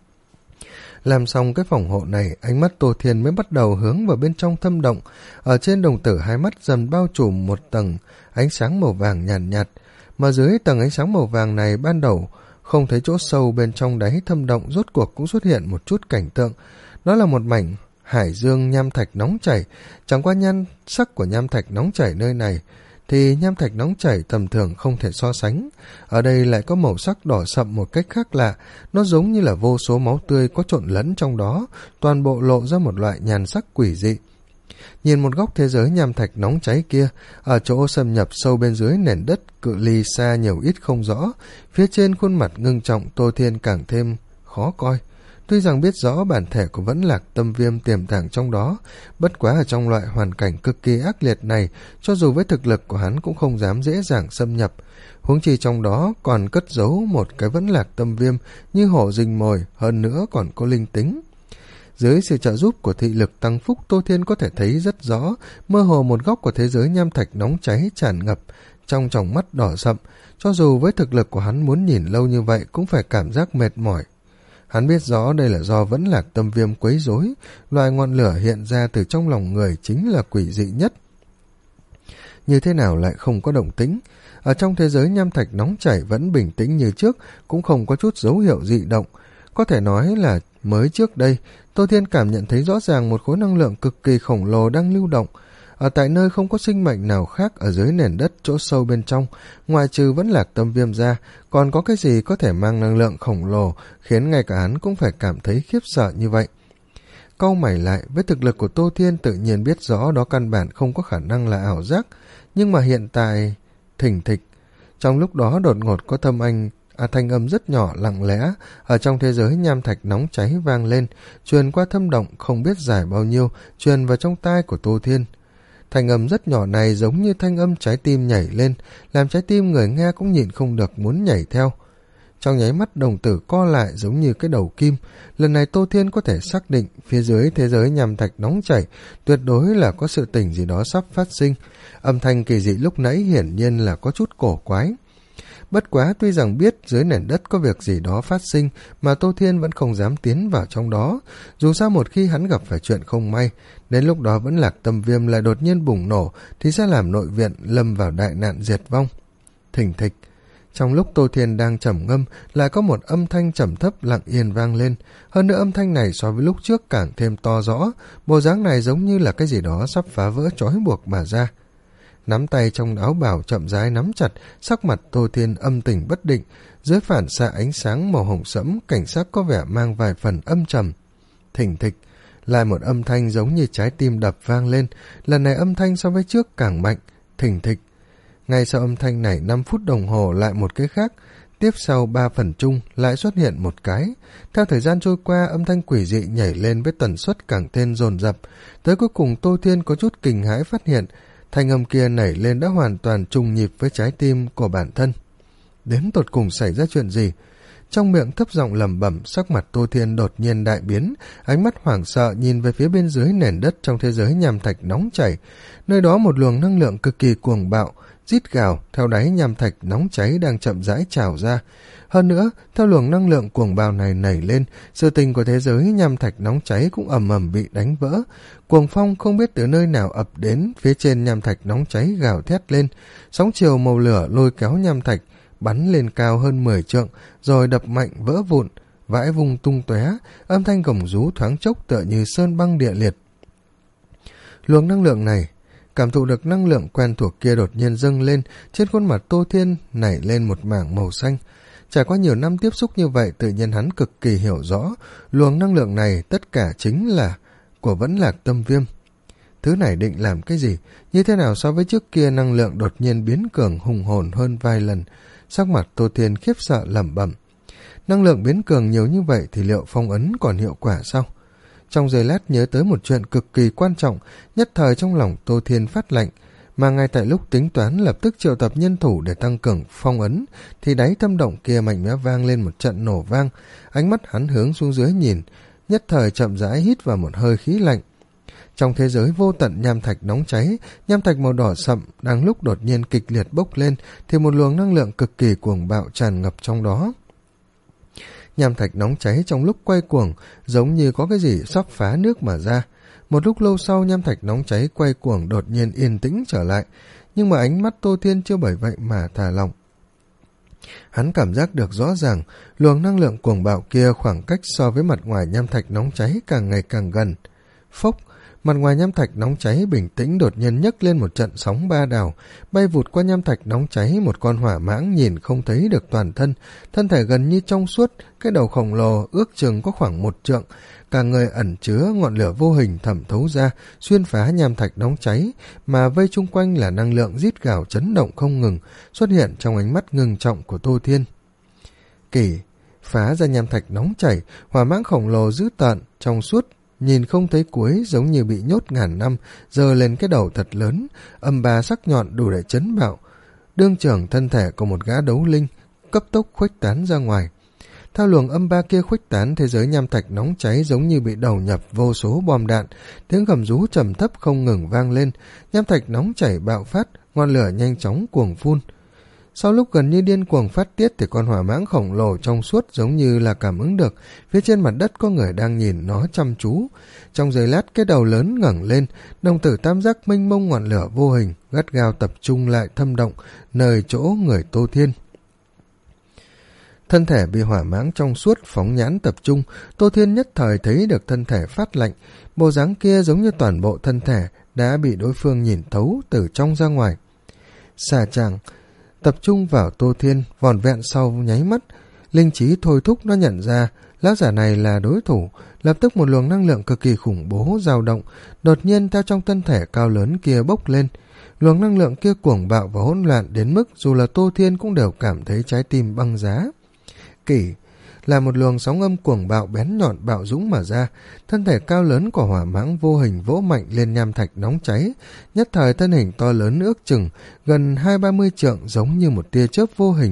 Làm xong cái phòng hộ này, ánh mắt Tô Thiên mới bắt đầu hướng vào bên trong thâm động. Ở trên đồng tử hai mắt dần bao trùm một tầng ánh sáng màu vàng nhàn nhạt, nhạt, mà dưới tầng ánh sáng màu vàng này ban đầu không thấy chỗ sâu bên trong đáy thâm động, rốt cuộc cũng xuất hiện một chút cảnh tượng. Đó là một mảnh hải dương nham thạch nóng chảy. Chẳng qua nhan sắc của nham thạch nóng chảy nơi này thì nham thạch nóng chảy tầm thường không thể so sánh. Ở đây lại có màu sắc đỏ sậm một cách khác lạ, nó giống như là vô số máu tươi có trộn lẫn trong đó, toàn bộ lộ ra một loại nhan sắc quỷ dị. Nhìn một góc thế giới nham thạch nóng cháy kia, ở chỗ xâm nhập sâu bên dưới nền đất cự ly xa nhiều ít không rõ, phía trên khuôn mặt ngưng trọng Tô Thiên càng thêm khó coi. Tuy rằng biết rõ bản thể của Vẫn Lạc Tâm Viêm tiềm tàng trong đó, bất quá ở trong loại hoàn cảnh cực kỳ ác liệt này, cho dù với thực lực của hắn cũng không dám dễ dàng xâm nhập. Huống chi trong đó còn cất giấu một cái Vẫn Lạc Tâm Viêm như hổ rình mồi, hơn nữa còn có linh tính. Dưới sự trợ giúp của thị lực tăng phúc, Tô Thiên có thể thấy rất rõ, mơ hồ một góc của thế giới nham thạch nóng cháy tràn ngập trong tròng mắt đỏ sậm. Cho dù với thực lực của hắn muốn nhìn lâu như vậy cũng phải cảm giác mệt mỏi. Hắn biết rõ đây là do Vẫn Lạc Tâm Viêm quấy rối, loài ngọn lửa hiện ra từ trong lòng người chính là quỷ dị nhất. Như thế nào lại không có động tĩnh? Ở trong thế giới nham thạch nóng chảy vẫn bình tĩnh như trước, cũng không có chút dấu hiệu dị động. Có thể nói là mới trước đây, Tô Thiên cảm nhận thấy rõ ràng một khối năng lượng cực kỳ khổng lồ đang lưu động. Ở tại nơi không có sinh mệnh nào khác ở dưới nền đất chỗ sâu bên trong, ngoài trừ Vẫn Lạc Tâm Viêm ra, còn có cái gì có thể mang năng lượng khổng lồ khiến ngay cả hắn cũng phải cảm thấy khiếp sợ như vậy. Cau mày lại, với thực lực của Tô Thiên tự nhiên biết rõ đó căn bản không có khả năng là ảo giác, nhưng mà hiện tại thỉnh thịch. Trong lúc đó đột ngột có thâm anh À, thanh âm rất nhỏ lặng lẽ ở trong thế giới nham thạch nóng cháy vang lên, truyền qua thâm động không biết dài bao nhiêu, truyền vào trong tai của Tô Thiên. Thanh âm rất nhỏ này giống như thanh âm trái tim nhảy lên, làm trái tim người nghe cũng nhịn không được muốn nhảy theo. Trong nháy mắt đồng tử co lại giống như cái đầu kim. Lần này Tô Thiên có thể xác định phía dưới thế giới nham thạch nóng chảy tuyệt đối là có sự tình gì đó sắp phát sinh. Âm thanh kỳ dị lúc nãy hiển nhiên là có chút cổ quái. Bất quá tuy rằng biết dưới nền đất có việc gì đó phát sinh mà Tô Thiên vẫn không dám tiến vào trong đó. Dù sao một khi hắn gặp phải chuyện không may, đến lúc đó vẫn Lạc Tâm Viêm lại đột nhiên bùng nổ thì sẽ làm nội viện lâm vào đại nạn diệt vong. Thình thịch. Trong lúc Tô Thiên đang trầm ngâm, lại có một âm thanh trầm thấp lặng yên vang lên. Hơn nữa âm thanh này so với lúc trước càng thêm to rõ, bộ dáng này giống như là cái gì đó sắp phá vỡ trói buộc mà ra. Nắm tay trong áo bào chậm rãi nắm chặt, sắc mặt Tô Thiên âm tình bất định, dưới phản xạ ánh sáng màu hồng sẫm, cảnh sắc có vẻ mang vài phần âm trầm. Thình thịch, lại một âm thanh giống như trái tim đập vang lên, lần này âm thanh so với trước càng mạnh. Thình thịch. Ngay sau âm thanh này năm phút đồng hồ lại một cái khác, tiếp sau ba phần chung lại xuất hiện một cái. Theo thời gian trôi qua, âm thanh quỷ dị nhảy lên với tần suất càng thêm dồn dập, tới cuối cùng Tô Thiên có chút kinh hãi phát hiện, thanh âm kia nảy lên đã hoàn toàn trùng nhịp với trái tim của bản thân. Đến tột cùng xảy ra chuyện gì? Trong miệng thấp giọng lẩm bẩm, sắc mặt Tô Thiên đột nhiên đại biến, ánh mắt hoảng sợ nhìn về phía bên dưới nền đất trong thế giới nham thạch nóng chảy. Nơi đó một luồng năng lượng cực kỳ cuồng bạo, rít gào theo đáy nham thạch nóng cháy đang chậm rãi trào ra. Hơn nữa, theo luồng năng lượng cuồng bạo này nảy lên, sự tình của thế giới nham thạch nóng cháy cũng ầm ầm bị đánh vỡ. Cuồng phong không biết từ nơi nào ập đến, phía trên nham thạch nóng cháy gào thét lên, sóng chiều màu lửa lôi kéo nham thạch bắn lên cao hơn mười trượng, rồi đập mạnh vỡ vụn, vãi vùng tung tóe, âm thanh gầm rú thoáng chốc tựa như sơn băng địa liệt. Luồng năng lượng này, cảm thụ được năng lượng quen thuộc kia đột nhiên dâng lên, trên khuôn mặt Tô Thiên nảy lên một mảng màu xanh. Trải qua nhiều năm tiếp xúc như vậy, tự nhiên hắn cực kỳ hiểu rõ, luồng năng lượng này tất cả chính là của Vẫn Lạc Tâm Viêm. Thứ này định làm cái gì? Như thế nào so với trước kia năng lượng đột nhiên biến cường hùng hồn hơn vài lần? Sắc mặt Tô Thiên khiếp sợ lẩm bẩm. Năng lượng biến cường nhiều như vậy thì liệu phong ấn còn hiệu quả sao? Trong giây lát nhớ tới một chuyện cực kỳ quan trọng, nhất thời trong lòng Tô Thiên phát lạnh, mà ngay tại lúc tính toán lập tức triệu tập nhân thủ để tăng cường phong ấn, thì đáy thâm động kia mạnh mẽ vang lên một trận nổ vang. Ánh mắt hắn hướng xuống dưới nhìn, nhất thời chậm rãi hít vào một hơi khí lạnh. Trong thế giới vô tận nham thạch nóng cháy, nham thạch màu đỏ sậm đang lúc đột nhiên kịch liệt bốc lên, thì một luồng năng lượng cực kỳ cuồng bạo tràn ngập trong đó. Nham thạch nóng cháy trong lúc quay cuồng, giống như có cái gì sắp phá nước mà ra. Một lúc lâu sau, nham thạch nóng cháy quay cuồng đột nhiên yên tĩnh trở lại, nhưng mà ánh mắt Tô Thiên chưa bởi vậy mà thả lỏng. Hắn cảm giác được rõ ràng, luồng năng lượng cuồng bạo kia khoảng cách so với mặt ngoài nham thạch nóng cháy càng ngày càng gần. Phốc, mặt ngoài nham thạch nóng cháy bình tĩnh đột nhiên nhấc lên một trận sóng ba đảo, bay vụt qua nham thạch nóng cháy một con hỏa mãng nhìn không thấy được toàn thân, thân thể gần như trong suốt, cái đầu khổng lồ ước chừng có khoảng một trượng, cả người ẩn chứa ngọn lửa vô hình thẩm thấu ra, xuyên phá nham thạch nóng cháy, mà vây chung quanh là năng lượng rít gào chấn động không ngừng, xuất hiện trong ánh mắt ngưng trọng của Tô Thiên. Kỳ, phá ra nham thạch nóng chảy, hỏa mãng khổng lồ dữ tợn, trong suốt, nhìn không thấy cuối, giống như bị nhốt ngàn năm, giơ lên cái đầu thật lớn, âm ba sắc nhọn đủ để chấn bạo. Đương trưởng thân thể của một gã đấu linh cấp tốc khuếch tán ra ngoài. Theo luồng âm ba kia khuếch tán, thế giới nham thạch nóng cháy giống như bị đầu nhập vô số bom đạn, tiếng gầm rú trầm thấp không ngừng vang lên, nham thạch nóng chảy bạo phát, ngọn lửa nhanh chóng cuồng phun. Sau lúc gần như điên cuồng phát tiết thì con hỏa mãng khổng lồ trong suốt giống như là cảm ứng được phía trên mặt đất có người đang nhìn nó chăm chú. Trong giây lát, cái đầu lớn ngẩng lên, đồng tử tam giác mênh mông ngọn lửa vô hình gắt gao tập trung lại thâm động nơi chỗ người Tô Thiên. Thân thể bị hỏa mãng trong suốt phóng nhãn tập trung, Tô Thiên nhất thời thấy được thân thể phát lạnh, bộ dáng kia giống như toàn bộ thân thể đã bị đối phương nhìn thấu từ trong ra ngoài. Xà chàng tập trung vào Tô Thiên, vòn vẹn sau nháy mắt, linh trí thôi thúc nó nhận ra lão giả này là đối thủ, lập tức một luồng năng lượng cực kỳ khủng bố dao động, đột nhiên theo trong thân thể cao lớn kia bốc lên. Luồng năng lượng kia cuồng bạo và hỗn loạn đến mức dù là Tô Thiên cũng đều cảm thấy trái tim băng giá. Kỷ là một luồng sóng âm cuồng bạo bén nhọn bạo dũng mà ra, thân thể cao lớn của hỏa mãng vô hình vỗ mạnh lên nham thạch nóng cháy, nhất thời thân hình to lớn ước chừng gần hai ba mươi trượng giống như một tia chớp vô hình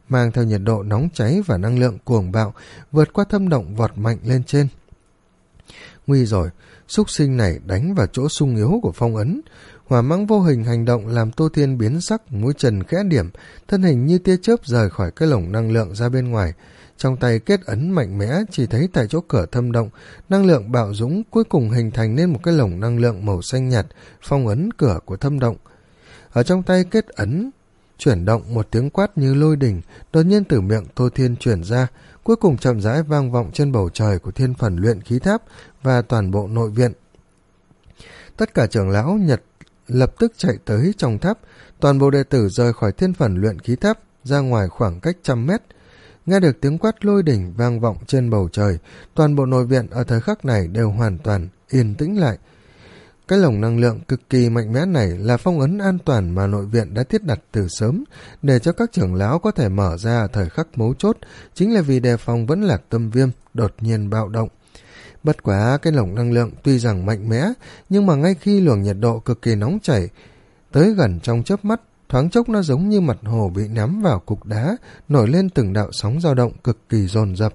mang theo nhiệt độ nóng cháy và năng lượng cuồng bạo, vượt qua thâm động vọt mạnh lên trên. Nguy rồi, xúc sinh này đánh vào chỗ sung yếu của phong ấn. Hỏa mãng vô hình hành động làm Tô Thiên biến sắc, mũi chân khẽ điểm, thân hình như tia chớp rời khỏi cái lồng năng lượng ra bên ngoài. Trong tay kết ấn mạnh mẽ, chỉ thấy tại chỗ cửa thâm động, năng lượng bạo dũng cuối cùng hình thành nên một cái lồng năng lượng màu xanh nhạt, phong ấn cửa của thâm động. Ở trong tay kết ấn chuyển động, một tiếng quát như lôi đình đột nhiên từ miệng Tô Thiên truyền ra, cuối cùng chậm rãi vang vọng trên bầu trời của thiên phần luyện khí tháp và toàn bộ nội viện. Tất cả trưởng lão Nhật lập tức chạy tới trong tháp, toàn bộ đệ tử rời khỏi thiên phần luyện khí tháp ra ngoài khoảng cách trăm mét. Nghe được tiếng quát lôi đỉnh vang vọng trên bầu trời, toàn bộ nội viện ở thời khắc này đều hoàn toàn yên tĩnh lại. Cái lồng năng lượng cực kỳ mạnh mẽ này là phong ấn an toàn mà nội viện đã thiết đặt từ sớm, để cho các trưởng lão có thể mở ra ở thời khắc mấu chốt, chính là vì đề phòng Vẫn Lạc Tâm Viêm đột nhiên bạo động. Bất quá cái lồng năng lượng tuy rằng mạnh mẽ, nhưng mà ngay khi luồng nhiệt độ cực kỳ nóng chảy tới gần trong chớp mắt, thoáng chốc nó giống như mặt hồ bị ném vào cục đá, nổi lên từng đạo sóng dao động cực kỳ dồn dập.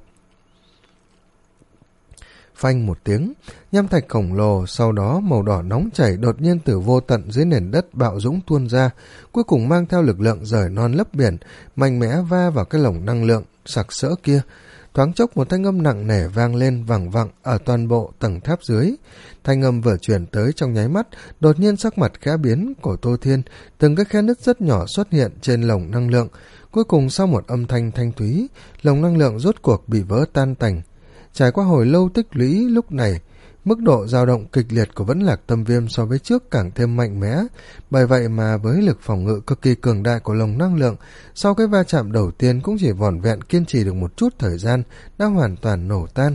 Phanh một tiếng, nham thạch khổng lồ sau đó màu đỏ nóng chảy đột nhiên từ vô tận dưới nền đất bạo dũng tuôn ra, cuối cùng mang theo lực lượng rời non lấp biển, mạnh mẽ va vào cái lồng năng lượng sặc sỡ kia. Thoáng chốc một thanh âm nặng nề vang lên vẳng vẳng ở toàn bộ tầng tháp dưới. Thanh âm vừa chuyển tới trong nháy mắt, đột nhiên sắc mặt khẽ biến của Tô Thiên, từng cái khe nứt rất nhỏ xuất hiện trên lồng năng lượng. Cuối cùng sau một âm thanh thanh thúy, lồng năng lượng rốt cuộc bị vỡ tan tành. Trải qua hồi lâu tích lũy, lúc này mức độ dao động kịch liệt của Vẫn Lạc Tâm Viêm so với trước càng thêm mạnh mẽ. Bởi vậy mà với lực phòng ngự cực kỳ cường đại của lồng năng lượng, sau cái va chạm đầu tiên cũng chỉ vỏn vẹn kiên trì được một chút thời gian, đã hoàn toàn nổ tan.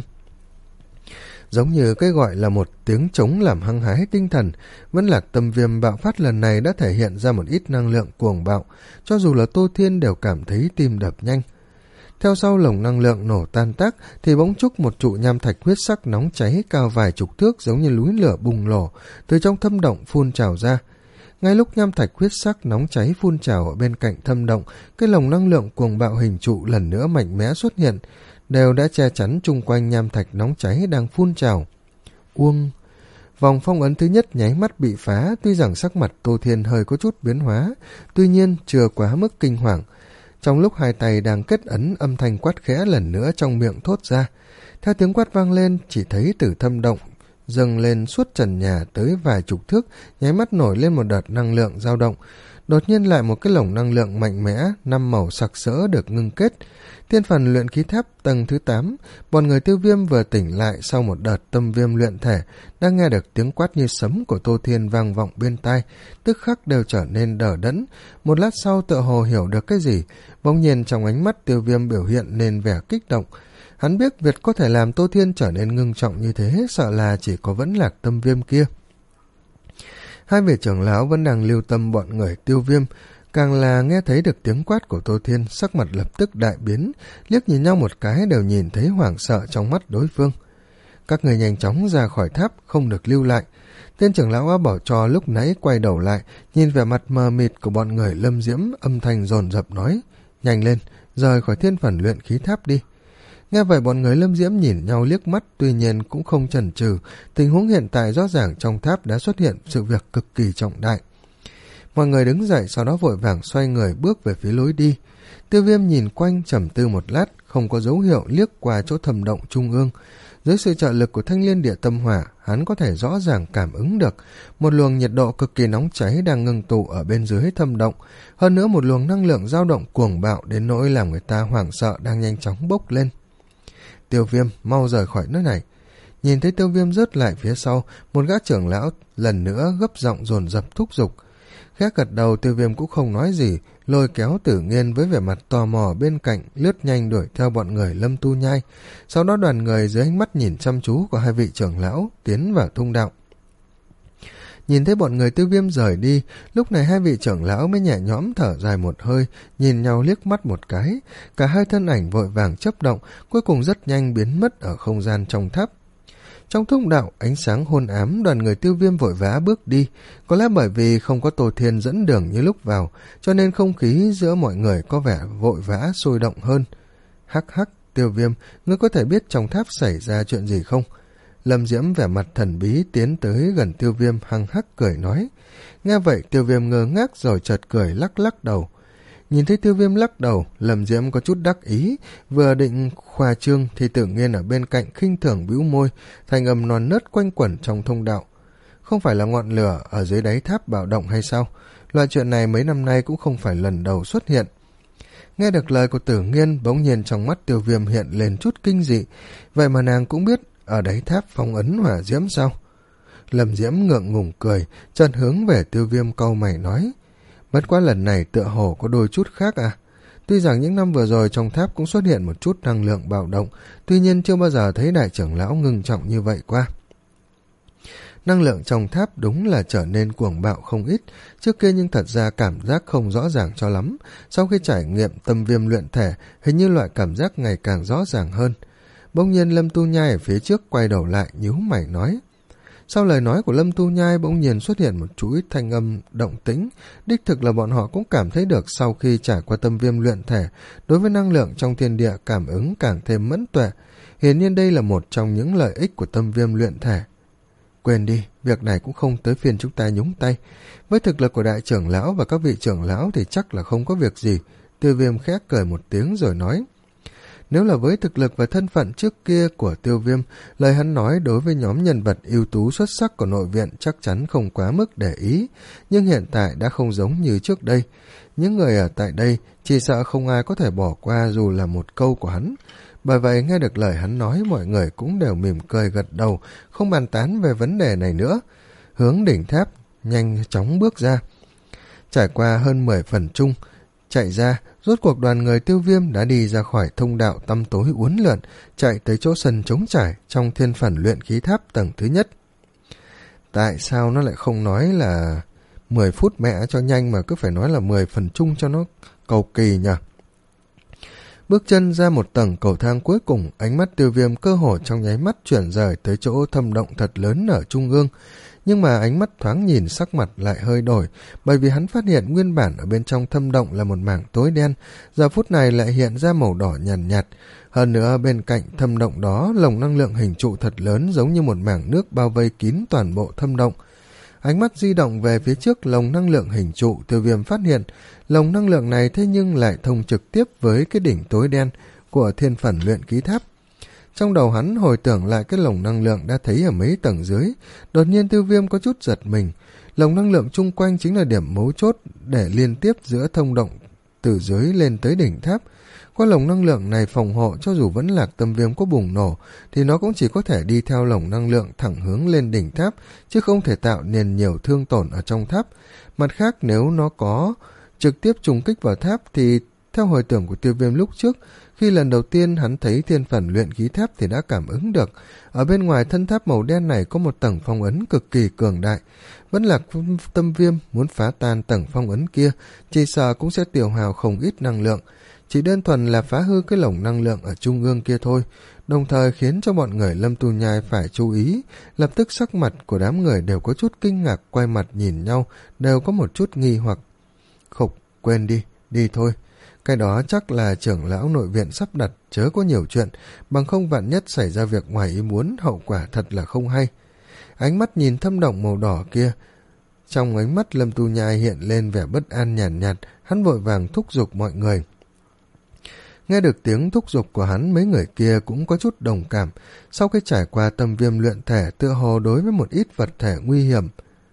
Giống như cái gọi là một tiếng trống làm hăng hái tinh thần, Vẫn Lạc Tâm Viêm bạo phát lần này đã thể hiện ra một ít năng lượng cuồng bạo, cho dù là Tô Thiên đều cảm thấy tim đập nhanh. Theo sau lồng năng lượng nổ tan tác thì bỗng chốc một trụ nham thạch huyết sắc nóng cháy cao vài chục thước giống như núi lửa bùng nổ từ trong thâm động phun trào ra. Ngay lúc nham thạch huyết sắc nóng cháy phun trào ở bên cạnh thâm động, cái lồng năng lượng cuồng bạo hình trụ lần nữa mạnh mẽ xuất hiện, đều đã che chắn chung quanh nham thạch nóng cháy đang phun trào. Uông! Vòng phong ấn thứ nhất nháy mắt bị phá, tuy rằng sắc mặt Tô Thiên hơi có chút biến hóa, tuy nhiên chưa quá mức kinh hoàng. Trong lúc hai tay đang kết ấn, âm thanh quát khẽ lần nữa trong miệng thốt ra. Theo tiếng quát vang lên, chỉ thấy từ thâm động dâng lên suốt trần nhà tới vài chục thước, nháy mắt nổi lên một đợt năng lượng dao động. Đột nhiên lại một cái lồng năng lượng mạnh mẽ, năm màu sặc sỡ được ngưng kết. Thiên phần luyện khí tháp tầng thứ tám, bọn người Tiêu Viêm vừa tỉnh lại sau một đợt tâm viêm luyện thể, đang nghe được tiếng quát như sấm của Tô Thiên vang vọng bên tai, tức khắc đều trở nên đờ đẫn. Một lát sau tựa hồ hiểu được cái gì, bỗng nhiên trong ánh mắt Tiêu Viêm biểu hiện nên vẻ kích động. Hắn biết việc có thể làm Tô Thiên trở nên ngưng trọng như thế, sợ là chỉ có Vẫn Lạc Tâm Viêm kia. Hai vị trưởng lão vẫn đang lưu tâm bọn người Tiêu Viêm, càng là nghe thấy được tiếng quát của Tô Thiên, sắc mặt lập tức đại biến, liếc nhìn nhau một cái đều nhìn thấy hoảng sợ trong mắt đối phương. Các người nhanh chóng ra khỏi tháp, không được lưu lại. Tên trưởng lão áo bảo cho lúc nãy quay đầu lại, nhìn vẻ mặt mờ mịt của bọn người Lâm Diễm, âm thanh dồn dập nói: nhanh lên, rời khỏi thiên phần luyện khí tháp đi. Nghe vậy bọn người Lâm Diễm nhìn nhau liếc mắt, tuy nhiên cũng không chần chừ, tình huống hiện tại rõ ràng trong tháp đã xuất hiện sự việc cực kỳ trọng đại. Mọi người đứng dậy, sau đó vội vàng xoay người bước về phía lối đi. Tiêu Viêm nhìn quanh trầm tư một lát, không có dấu hiệu liếc qua chỗ thâm động trung ương. Dưới sự trợ lực của thanh liên địa tâm hỏa, hắn có thể rõ ràng cảm ứng được một luồng nhiệt độ cực kỳ nóng cháy đang ngưng tụ ở bên dưới thâm động. Hơn nữa một luồng năng lượng dao động cuồng bạo đến nỗi làm người ta hoảng sợ đang nhanh chóng bốc lên. Tiêu Viêm, mau rời khỏi nơi này. Nhìn thấy Tiêu Viêm rớt lại phía sau, một gã trưởng lão lần nữa gấp giọng dồn dập thúc giục. Khẽ gật đầu, Tiêu Viêm cũng không nói gì, lôi kéo Tử Nghiên với vẻ mặt tò mò bên cạnh, lướt nhanh đuổi theo bọn người Lâm Tu Nhai. Sau đó đoàn người dưới ánh mắt nhìn chăm chú của hai vị trưởng lão tiến vào thông đạo. Nhìn thấy bọn người Tiêu Viêm rời đi, lúc này hai vị trưởng lão mới nhẹ nhõm thở dài một hơi, nhìn nhau liếc mắt một cái. Cả hai thân ảnh vội vàng chấp động, cuối cùng rất nhanh biến mất ở không gian trong tháp. Trong thông đạo ánh sáng hôn ám, đoàn người Tiêu Viêm vội vã bước đi. Có lẽ bởi vì không có Tô Thiên dẫn đường như lúc vào, cho nên không khí giữa mọi người có vẻ vội vã sôi động hơn. Hắc hắc, Tiêu Viêm, ngươi có thể biết trong tháp xảy ra chuyện gì không? Lâm Diễm vẻ mặt thần bí tiến tới gần Tiêu Viêm, hăng hắc cười nói. Nghe vậy Tiêu Viêm ngơ ngác rồi chợt cười lắc lắc đầu. Nhìn thấy Tiêu Viêm lắc đầu, Lâm Diễm có chút đắc ý, vừa định khoa trương thì Tử Nghiên ở bên cạnh khinh thường bĩu môi, thành âm non nớt quanh quẩn trong thông đạo. Không phải là ngọn lửa ở dưới đáy tháp bạo động hay sao? Loại chuyện này mấy năm nay cũng không phải lần đầu xuất hiện. Nghe được lời của Tử Nghiên, bỗng nhiên trong mắt Tiêu Viêm hiện lên chút kinh dị. Vậy mà nàng cũng biết ở đáy tháp phong ấn hỏa diễm sao? Lâm Diễm ngượng ngùng cười, chợt hướng về Tiêu Viêm cau mày nói. Bất quá lần này tựa hồ có đôi chút khác à? Tuy rằng những năm vừa rồi trong tháp cũng xuất hiện một chút năng lượng bạo động, tuy nhiên chưa bao giờ thấy đại trưởng lão ngưng trọng như vậy qua. Năng lượng trong tháp đúng là trở nên cuồng bạo không ít, trước kia nhưng thật ra cảm giác không rõ ràng cho lắm. Sau khi trải nghiệm tâm viêm luyện thể, hình như loại cảm giác ngày càng rõ ràng hơn. Bỗng nhiên Lâm Tu Nhai ở phía trước quay đầu lại nhíu mày nói. Sau lời nói của Lâm Tu Nhai bỗng nhiên xuất hiện một chuỗi thanh âm động tĩnh, đích thực là bọn họ cũng cảm thấy được sau khi trải qua tâm viêm luyện thể, đối với năng lượng trong thiên địa cảm ứng càng thêm mẫn tuệ. Hiển nhiên đây là một trong những lợi ích của tâm viêm luyện thể. Quên đi, việc này cũng không tới phiên chúng ta nhúng tay. Với thực lực của đại trưởng lão và các vị trưởng lão thì chắc là không có việc gì. Tiêu Viêm khẽ cười một tiếng rồi nói. Nếu là với thực lực và thân phận trước kia của Tiêu Viêm, lời hắn nói đối với nhóm nhân vật ưu tú xuất sắc của nội viện chắc chắn không quá mức để ý, nhưng hiện tại đã không giống như trước đây. Những người ở tại đây chỉ sợ không ai có thể bỏ qua dù là một câu của hắn. Bởi vậy nghe được lời hắn nói, mọi người cũng đều mỉm cười gật đầu, không bàn tán về vấn đề này nữa. Hướng đỉnh tháp, nhanh chóng bước ra. Trải qua hơn mười phần chung, chạy ra, rốt cuộc đoàn người Tiêu Viêm đã đi ra khỏi thông đạo tăm tối uốn lượn, chạy tới chỗ sân trống trải trong thiên phần luyện khí tháp tầng thứ nhất. Tại sao nó lại không nói là mười phút mẹ cho nhanh mà cứ phải nói là mười phần chung cho nó cầu kỳ nhỉ? Bước chân ra một tầng cầu thang cuối cùng, ánh mắt Tiêu Viêm cơ hồ trong nháy mắt chuyển rời tới chỗ thâm động thật lớn ở trung ương. Nhưng mà ánh mắt thoáng nhìn sắc mặt lại hơi đổi, bởi vì hắn phát hiện nguyên bản ở bên trong thâm động là một mảng tối đen, giờ phút này lại hiện ra màu đỏ nhàn nhạt, nhạt. Hơn nữa bên cạnh thâm động đó, lồng năng lượng hình trụ thật lớn giống như một mảng nước bao vây kín toàn bộ thâm động. Ánh mắt di động về phía trước lồng năng lượng hình trụ, Tiêu Viêm phát hiện lồng năng lượng này thế nhưng lại thông trực tiếp với cái đỉnh tối đen của thiên phần luyện khí tháp. Trong đầu hắn hồi tưởng lại cái lồng năng lượng đã thấy ở mấy tầng dưới, đột nhiên Tiêu Viêm có chút giật mình. Lồng năng lượng chung quanh chính là điểm mấu chốt để liên tiếp giữa thông động từ dưới lên tới đỉnh tháp. Qua lồng năng lượng này phòng hộ, cho dù vẫn Lạc Tâm Viêm có bùng nổ, thì nó cũng chỉ có thể đi theo lồng năng lượng thẳng hướng lên đỉnh tháp, chứ không thể tạo nên nhiều thương tổn ở trong tháp. Mặt khác, nếu nó có trực tiếp trùng kích vào tháp, thì theo hồi tưởng của Tiêu Viêm lúc trước, khi lần đầu tiên hắn thấy thiên phần luyện khí tháp thì đã cảm ứng được. Ở bên ngoài thân tháp màu đen này có một tầng phong ấn cực kỳ cường đại. Vẫn Lạc Tâm Viêm muốn phá tan tầng phong ấn kia, chỉ sợ cũng sẽ tiêu hao không ít năng lượng. Chỉ đơn thuần là phá hư cái lồng năng lượng ở trung ương kia thôi, đồng thời khiến cho bọn người Lâm Tu Nhai phải chú ý. Lập tức sắc mặt của đám người đều có chút kinh ngạc, quay mặt nhìn nhau, đều có một chút nghi hoặc. Khục, quên đi, đi thôi. Cái đó chắc là trưởng lão nội viện sắp đặt, chớ có nhiều chuyện, bằng không vạn nhất xảy ra việc ngoài ý muốn, hậu quả thật là không hay. Ánh mắt nhìn thâm động màu đỏ kia, trong ánh mắt Lâm Tu Nhai hiện lên vẻ bất an nhàn nhạt, nhạt, hắn vội vàng thúc giục mọi người. Nghe được tiếng thúc giục của hắn, mấy người kia cũng có chút đồng cảm. Sau khi trải qua tâm viêm luyện thể, tựa hồ đối với một ít vật thể nguy hiểm,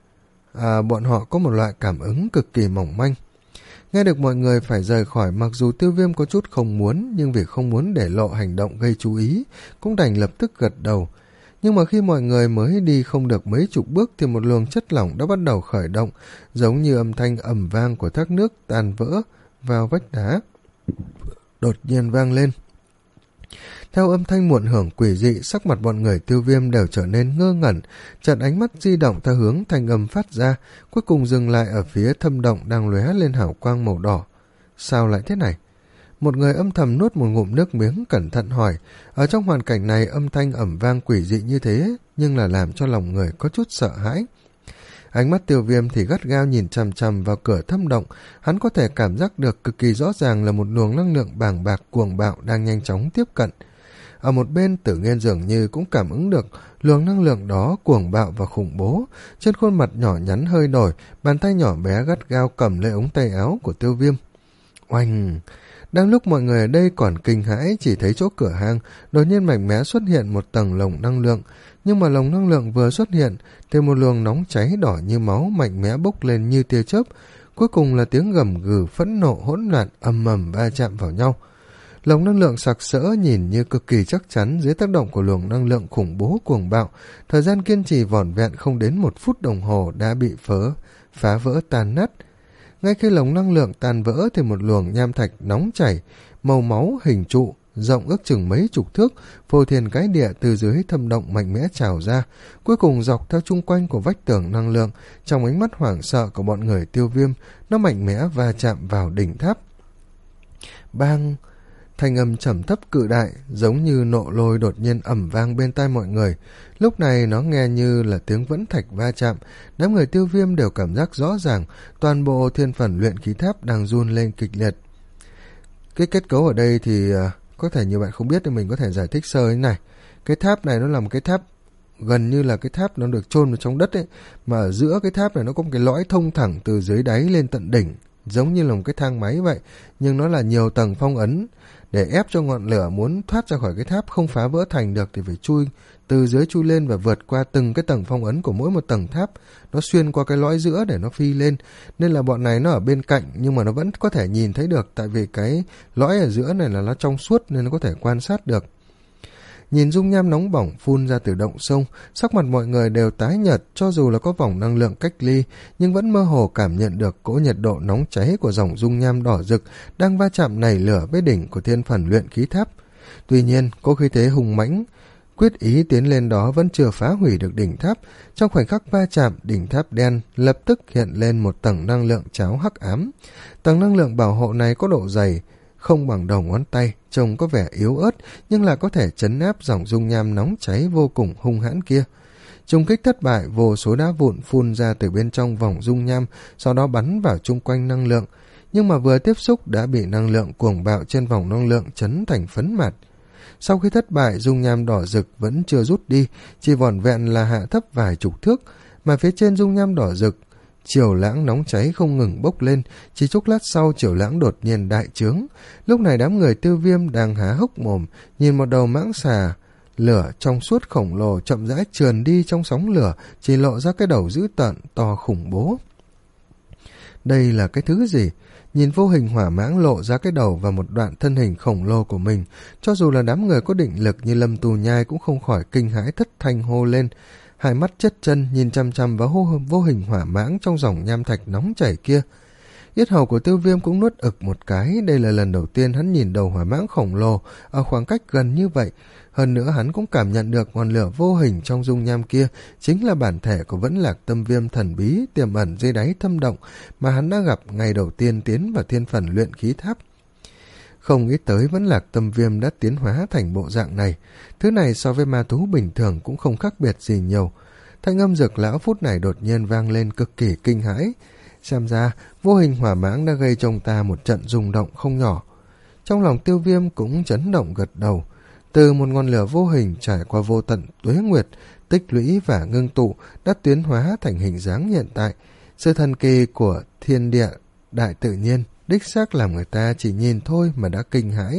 à, bọn họ có một loại cảm ứng cực kỳ mỏng manh. Nghe được mọi người phải rời khỏi, mặc dù Tiêu Viêm có chút không muốn, nhưng vì không muốn để lộ hành động gây chú ý, cũng đành lập tức gật đầu. Nhưng mà khi mọi người mới đi không được mấy chục bước thì một luồng chất lỏng đã bắt đầu khởi động, giống như âm thanh ầm vang của thác nước tan vỡ vào vách đá đột nhiên vang lên. Theo âm thanh muộn hưởng quỷ dị, sắc mặt bọn người Tiêu Viêm đều trở nên ngơ ngẩn, chợt ánh mắt di động theo hướng thanh âm phát ra, cuối cùng dừng lại ở phía thâm động đang lóe lên hào quang màu đỏ. Sao lại thế này? Một người âm thầm nuốt một ngụm nước miếng cẩn thận hỏi, ở trong hoàn cảnh này âm thanh ẩm vang quỷ dị như thế, nhưng là làm cho lòng người có chút sợ hãi. Ánh mắt Tiêu Viêm thì gắt gao nhìn chằm chằm vào cửa thâm động, hắn có thể cảm giác được cực kỳ rõ ràng là một luồng năng lượng bàng bạc cuồng bạo đang nhanh chóng tiếp cận. Ở một bên, Tử Nghiên dường như cũng cảm ứng được luồng năng lượng đó cuồng bạo và khủng bố, trên khuôn mặt nhỏ nhắn hơi đổi, bàn tay nhỏ bé gắt gao cầm lấy ống tay áo của Tiêu Viêm. Oanh! Đang lúc mọi người ở đây còn kinh hãi, chỉ thấy chỗ cửa hang đột nhiên mạnh mẽ xuất hiện một tầng lồng năng lượng, nhưng mà lồng năng lượng vừa xuất hiện thì một luồng nóng cháy đỏ như máu mạnh mẽ bốc lên như tia chớp, cuối cùng là tiếng gầm gừ phẫn nộ hỗn loạn ầm ầm va chạm vào nhau. Lồng năng lượng sặc sỡ nhìn như cực kỳ chắc chắn dưới tác động của luồng năng lượng khủng bố cuồng bạo, thời gian kiên trì vỏn vẹn không đến một phút đồng hồ đã bị phớ phá vỡ tan nát. Ngay khi lồng năng lượng tan vỡ thì một luồng nham thạch nóng chảy, màu máu hình trụ, rộng ước chừng mấy chục thước, phô thiên cái địa từ dưới thâm động mạnh mẽ trào ra, cuối cùng dọc theo chung quanh của vách tường năng lượng. Trong ánh mắt hoảng sợ của bọn người Tiêu Viêm, nó mạnh mẽ va chạm vào đỉnh tháp. Bang! Thanh âm trầm thấp cự đại, giống như nộ lôi đột nhiên ầm vang bên tai mọi người. Lúc này nó nghe như là tiếng vẫn thạch va chạm, đám người Tiêu Viêm đều cảm giác rõ ràng, toàn bộ thiên phần luyện khí tháp đang run lên kịch liệt. Cái kết cấu ở đây thì uh, có thể nhiều bạn không biết thì mình có thể giải thích sơ thế này. Cái tháp này nó là một cái tháp gần như là cái tháp nó được chôn vào trong đất ấy, mà ở giữa cái tháp này nó có một cái lõi thông thẳng từ dưới đáy lên tận đỉnh, giống như là một cái thang máy vậy, nhưng nó là nhiều tầng phong ấn. Để ép cho ngọn lửa muốn thoát ra khỏi cái tháp không phá vỡ thành được thì phải chui từ dưới chui lên và vượt qua từng cái tầng phong ấn của mỗi một tầng tháp. Nó xuyên qua cái lõi giữa để nó phi lên, nên là bọn này nó ở bên cạnh nhưng mà nó vẫn có thể nhìn thấy được, tại vì cái lõi ở giữa này là nó trong suốt nên nó có thể quan sát được. Nhìn dung nham nóng bỏng phun ra từ động sông, sắc mặt mọi người đều tái nhợt, cho dù là có vòng năng lượng cách ly, nhưng vẫn mơ hồ cảm nhận được cỗ nhiệt độ nóng cháy của dòng dung nham đỏ rực đang va chạm nảy lửa với đỉnh của thiên phần luyện khí tháp. Tuy nhiên, có khí thế hùng mãnh, quyết ý tiến lên đó vẫn chưa phá hủy được đỉnh tháp. Trong khoảnh khắc va chạm, đỉnh tháp đen lập tức hiện lên một tầng năng lượng cháo hắc ám. Tầng năng lượng bảo hộ này có độ dày không bằng đầu ngón tay, trông có vẻ yếu ớt nhưng là có thể trấn áp dòng dung nham nóng cháy vô cùng hung hãn kia. Trùng kích thất bại, vô số đá vụn phun ra từ bên trong vòng dung nham, sau đó bắn vào chung quanh năng lượng, nhưng mà vừa tiếp xúc đã bị năng lượng cuồng bạo trên vòng năng lượng chấn thành phấn mạt. Sau khi thất bại, dung nham đỏ rực vẫn chưa rút đi, chỉ vỏn vẹn là hạ thấp vài chục thước, mà phía trên dung nham đỏ rực chiều lãng nóng cháy không ngừng bốc lên. Chỉ chốc lát sau, chiều lãng đột nhiên đại trướng. Lúc này đám người Tiêu Viêm đang há hốc mồm nhìn một đầu mãng xà lửa trong suốt khổng lồ chậm rãi trườn đi trong sóng lửa, chỉ lộ ra cái đầu dữ tợn to khủng bố. Đây là cái thứ gì? Nhìn vô hình hỏa mãng lộ ra cái đầu và một đoạn thân hình khổng lồ của mình, cho dù là đám người có định lực như Lâm Tù Nhai cũng không khỏi kinh hãi thất thanh hô lên. Hai mắt chất chân nhìn chăm chăm vào hô vô hình hỏa mãng trong dòng nham thạch nóng chảy kia. Yết hầu của Tiêu Viêm cũng nuốt ực một cái, đây là lần đầu tiên hắn nhìn đầu hỏa mãng khổng lồ ở khoảng cách gần như vậy. Hơn nữa hắn cũng cảm nhận được ngọn lửa vô hình trong dung nham kia chính là bản thể của Vẫn Lạc Tâm Viêm thần bí tiềm ẩn dưới đáy thâm động mà hắn đã gặp ngày đầu tiên tiến vào thiên phần luyện khí tháp. Không nghĩ tới Vẫn Lạc Tâm Viêm đã tiến hóa thành bộ dạng này. Thứ này so với ma thú bình thường cũng không khác biệt gì nhiều. Thanh âm Dược lão phút này đột nhiên vang lên cực kỳ kinh hãi. Xem ra vô hình hỏa mãng đã gây cho ông ta một trận rung động không nhỏ. Trong lòng Tiêu Viêm cũng chấn động gật đầu. Từ một ngọn lửa vô hình trải qua vô tận tuế nguyệt, tích lũy và ngưng tụ đã tiến hóa thành hình dáng hiện tại. Sự thần kỳ của thiên địa đại tự nhiên đích xác làm người ta chỉ nhìn thôi mà đã kinh hãi.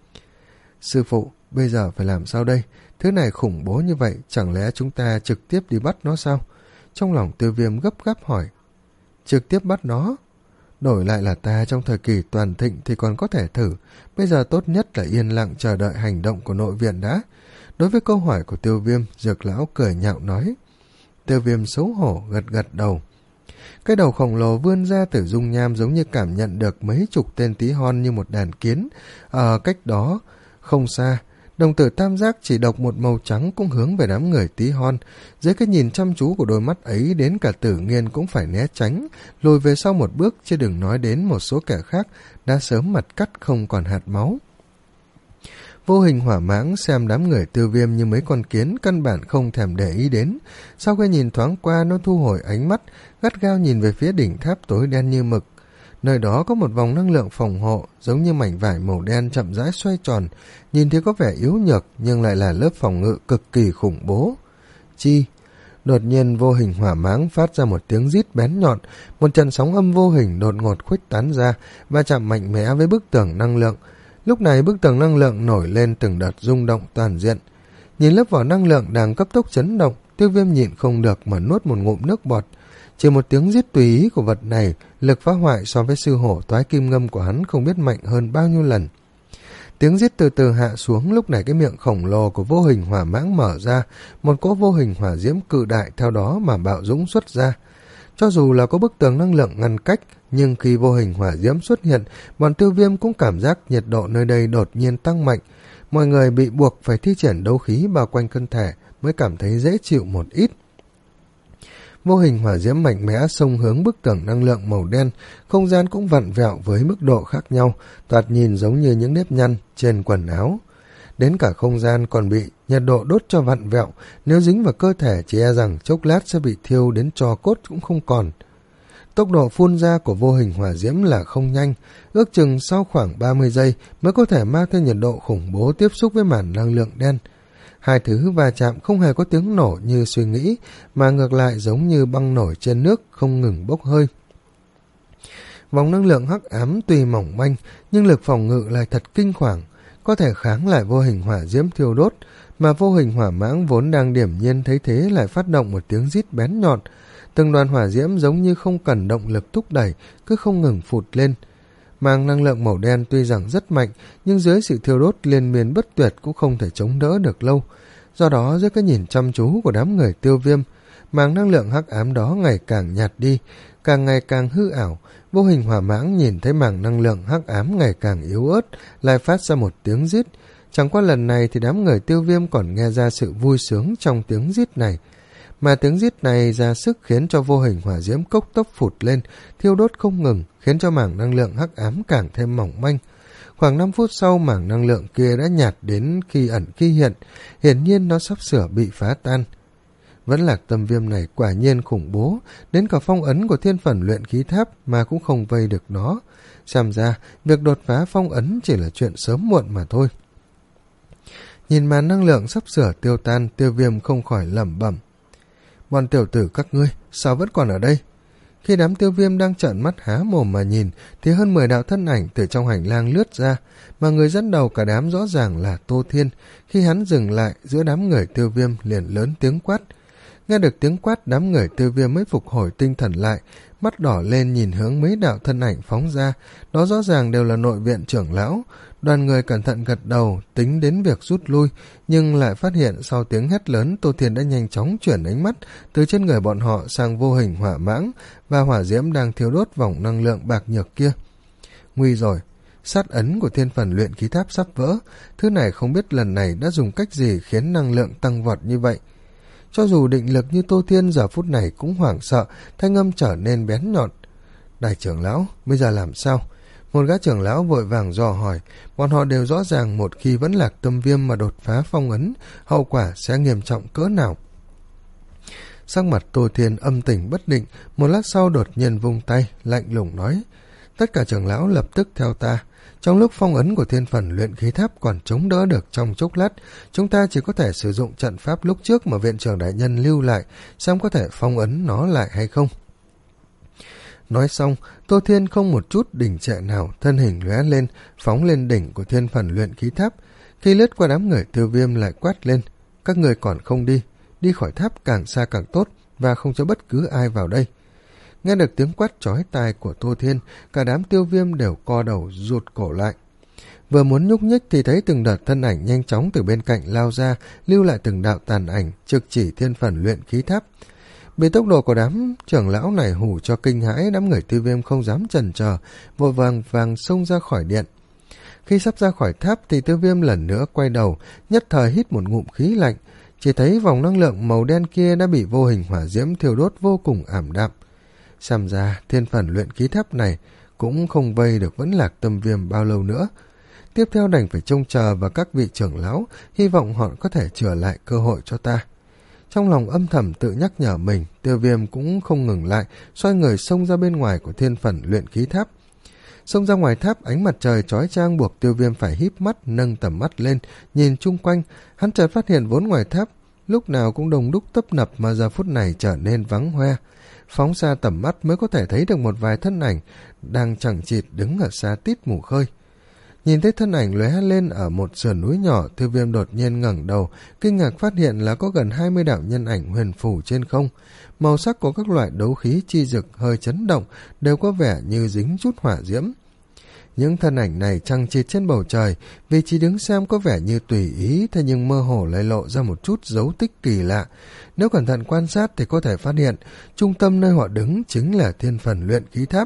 Sư phụ, bây giờ phải làm sao đây? Thứ này khủng bố như vậy, chẳng lẽ chúng ta trực tiếp đi bắt nó sao? Trong lòng Tiêu Viêm gấp gáp hỏi. Trực tiếp bắt nó? Đổi lại là ta trong thời kỳ toàn thịnh thì còn có thể thử. Bây giờ tốt nhất là yên lặng chờ đợi hành động của nội viện đã. Đối với câu hỏi của Tiêu Viêm, Dược lão cười nhạo nói. Tiêu Viêm xấu hổ gật gật đầu. Cái đầu khổng lồ vươn ra từ dung nham giống như cảm nhận được mấy chục tên tí hon như một đàn kiến. Ở cách đó không xa, Đồng tử tam giác chỉ độc một màu trắng cũng hướng về đám người tí hon. Dưới cái nhìn chăm chú của đôi mắt ấy, đến cả Tử Nghiên cũng phải né tránh, lùi về sau một bước, chứ đừng nói đến một số kẻ khác đã sớm mặt cắt không còn hạt máu. Vô Hình Hỏa Mãng xem đám người Tiêu Viêm như mấy con kiến, căn bản không thèm để ý đến. Sau khi nhìn thoáng qua, nó thu hồi ánh mắt, gắt gao nhìn về phía đỉnh tháp tối đen như mực. Nơi đó có một vòng năng lượng phòng hộ, giống như mảnh vải màu đen chậm rãi xoay tròn, nhìn thì có vẻ yếu nhược nhưng lại là lớp phòng ngự cực kỳ khủng bố. Chi? Đột nhiên Vô Hình Hỏa Mãng phát ra một tiếng rít bén nhọn, một trận sóng âm vô hình đột ngột khuếch tán ra và chạm mạnh mẽ với bức tường năng lượng. Lúc này bức tường năng lượng nổi lên từng đợt rung động toàn diện. Nhìn lớp vỏ năng lượng đang cấp tốc chấn động, Tiêu Viêm nhịn không được mà nuốt một ngụm nước bọt. Chỉ một tiếng rít tùy ý của vật này, lực phá hoại so với sư hổ toái kim ngâm của hắn không biết mạnh hơn bao nhiêu lần. Tiếng rít từ từ hạ xuống, lúc này cái miệng khổng lồ của Vô Hình Hỏa Mãng mở ra, một cỗ vô hình hỏa diễm cự đại theo đó mà bạo dũng xuất ra. Cho dù là có bức tường năng lượng ngăn cách, nhưng khi vô hình hỏa diễm xuất hiện, bọn Tiêu Viêm cũng cảm giác nhiệt độ nơi đây đột nhiên tăng mạnh. Mọi người bị buộc phải thi triển đấu khí bao quanh thân thể mới cảm thấy dễ chịu một ít. Vô hình hỏa diễm mạnh mẽ xông hướng bức tường năng lượng màu đen, không gian cũng vặn vẹo với mức độ khác nhau, thoạt nhìn giống như những nếp nhăn trên quần áo. Đến cả không gian còn bị nhiệt độ đốt cho vặn vẹo, nếu dính vào cơ thể chỉ e rằng chốc lát sẽ bị thiêu đến tro cốt cũng không còn. Tốc độ phun ra của vô hình hỏa diễm là không nhanh, ước chừng sau khoảng ba mươi giây mới có thể mang theo nhiệt độ khủng bố tiếp xúc với màn năng lượng đen. Hai thứ va chạm không hề có tiếng nổ như suy nghĩ, mà ngược lại giống như băng nổi trên nước không ngừng bốc hơi. Vòng năng lượng hắc ám tuy mỏng manh, nhưng lực phòng ngự lại thật kinh khủng, có thể kháng lại vô hình hỏa diễm thiêu đốt, mà Vô Hình Hỏa Mãng vốn đang điềm nhiên thấy thế lại phát động một tiếng rít bén nhọn. Từng đoàn hỏa diễm giống như không cần động lực thúc đẩy, cứ không ngừng phụt lên. Màng năng lượng màu đen tuy rằng rất mạnh, nhưng dưới sự thiêu đốt liên miên bất tuyệt cũng không thể chống đỡ được lâu. Do đó, dưới cái nhìn chăm chú của đám người Tiêu Viêm, màng năng lượng hắc ám đó ngày càng nhạt đi, càng ngày càng hư ảo. Vô Hình Hỏa Mãng nhìn thấy màng năng lượng hắc ám ngày càng yếu ớt, lại phát ra một tiếng rít. Chẳng qua lần này thì đám người Tiêu Viêm còn nghe ra sự vui sướng trong tiếng rít này. Mà tiếng rít này ra sức khiến cho vô hình hỏa diễm cốc tốc phụt lên, thiêu đốt không ngừng, khiến cho mảng năng lượng hắc ám càng thêm mỏng manh. Khoảng năm phút sau, mảng năng lượng kia đã nhạt đến khi ẩn khi hiện, hiển nhiên nó sắp sửa bị phá tan. Vẫn Lạc Tâm Viêm này quả nhiên khủng bố, đến cả phong ấn của thiên phần luyện khí tháp mà cũng không vây được nó. Xem ra, việc đột phá phong ấn chỉ là chuyện sớm muộn mà thôi. Nhìn màn năng lượng sắp sửa tiêu tan, Tiêu Viêm không khỏi lẩm bẩm: bọn tiểu tử các ngươi, sao vẫn còn ở đây? Khi đám Tiêu Viêm đang trợn mắt há mồm mà nhìn, thì hơn mười đạo thân ảnh từ trong hành lang lướt ra, mà người dẫn đầu cả đám rõ ràng là Tô Thiên. Khi hắn dừng lại, giữa đám người Tiêu Viêm liền lớn tiếng quát. Nghe được tiếng quát, đám người Tiêu Viêm mới phục hồi tinh thần lại, mắt đỏ lên nhìn hướng mấy đạo thân ảnh phóng ra, đó rõ ràng đều là nội viện trưởng lão. Đoàn người cẩn thận gật đầu, tính đến việc rút lui, nhưng lại phát hiện sau tiếng hét lớn, Tô Thiên đã nhanh chóng chuyển ánh mắt từ trên người bọn họ sang Vô Hình Hỏa Mãng và hỏa diễm đang thiêu đốt vòng năng lượng bạc nhược kia. Nguy rồi, sát ấn của thiên phần luyện khí tháp sắp vỡ, thứ này không biết lần này đã dùng cách gì khiến năng lượng tăng vọt như vậy. Cho dù định lực như Tô Thiên giờ phút này cũng hoảng sợ, thanh âm trở nên bén nhọn. Đại trưởng lão, bây giờ làm sao? Một gã trưởng lão vội vàng dò hỏi, bọn họ đều rõ ràng một khi Vẫn Lạc Tâm Viêm mà đột phá phong ấn, hậu quả sẽ nghiêm trọng cỡ nào. Sắc mặt Tô Thiên âm tình bất định, một lát sau đột nhiên vung tay, lạnh lùng nói: tất cả trưởng lão lập tức theo ta. Trong lúc phong ấn của thiên phần luyện khí tháp còn chống đỡ được trong chốc lát, chúng ta chỉ có thể sử dụng trận pháp lúc trước mà viện trưởng đại nhân lưu lại, xem có thể phong ấn nó lại hay không. Nói xong, Tô Thiên không một chút đình trệ nào, thân hình lóe lên, phóng lên đỉnh của thiên phần luyện khí tháp. Khi lướt qua đám người Tiêu Viêm lại quát lên: các người còn không đi, đi khỏi tháp càng xa càng tốt, và không cho bất cứ ai vào đây. Nghe được tiếng quát chói tai của Tô Thiên, cả đám Tiêu Viêm đều co đầu rụt cổ lại. Vừa muốn nhúc nhích thì thấy từng đợt thân ảnh nhanh chóng từ bên cạnh lao ra, lưu lại từng đạo tàn ảnh trực chỉ thiên phần luyện khí tháp. Bị tốc độ của đám trưởng lão này hù cho kinh hãi, đám người Tiêu Viêm không dám chần chờ, vội vàng vàng xông ra khỏi điện. Khi sắp ra khỏi tháp thì Tiêu Viêm lần nữa quay đầu, nhất thời hít một ngụm khí lạnh, chỉ thấy vòng năng lượng màu đen kia đã bị vô hình hỏa diễm thiêu đốt vô cùng ảm đạm. Xem ra thiên phần luyện khí tháp này cũng không vây được Vẫn Lạc Tâm Viêm bao lâu nữa. Tiếp theo đành phải trông chờ vào các vị trưởng lão, hy vọng họ có thể trở lại cơ hội cho ta. Trong lòng âm thầm tự nhắc nhở mình, Tiêu Viêm cũng không ngừng lại, xoay người xông ra bên ngoài của thiên phần luyện khí tháp. Xông ra ngoài tháp, ánh mặt trời chói chang buộc Tiêu Viêm phải híp mắt, nâng tầm mắt lên, nhìn chung quanh. Hắn chợt phát hiện vốn ngoài tháp lúc nào cũng đông đúc tấp nập, mà giờ phút này trở nên vắng hoe. Phóng xa tầm mắt mới có thể thấy được một vài thân ảnh đang chằng chịt đứng ở xa tít mù khơi. Nhìn thấy thân ảnh lóe lên ở một sườn núi nhỏ, Tiêu Viêm đột nhiên ngẩng đầu, kinh ngạc phát hiện là có gần hai mươi đạo nhân ảnh huyền phù trên không. Màu sắc của các loại đấu khí chi rực hơi chấn động, đều có vẻ như dính chút hỏa diễm. Những thân ảnh này chằng chịt trên bầu trời, vị trí đứng xem có vẻ như tùy ý, thế nhưng mơ hồ lại lộ ra một chút dấu tích kỳ lạ. Nếu cẩn thận quan sát thì có thể phát hiện, trung tâm nơi họ đứng chính là thiên phần luyện khí tháp.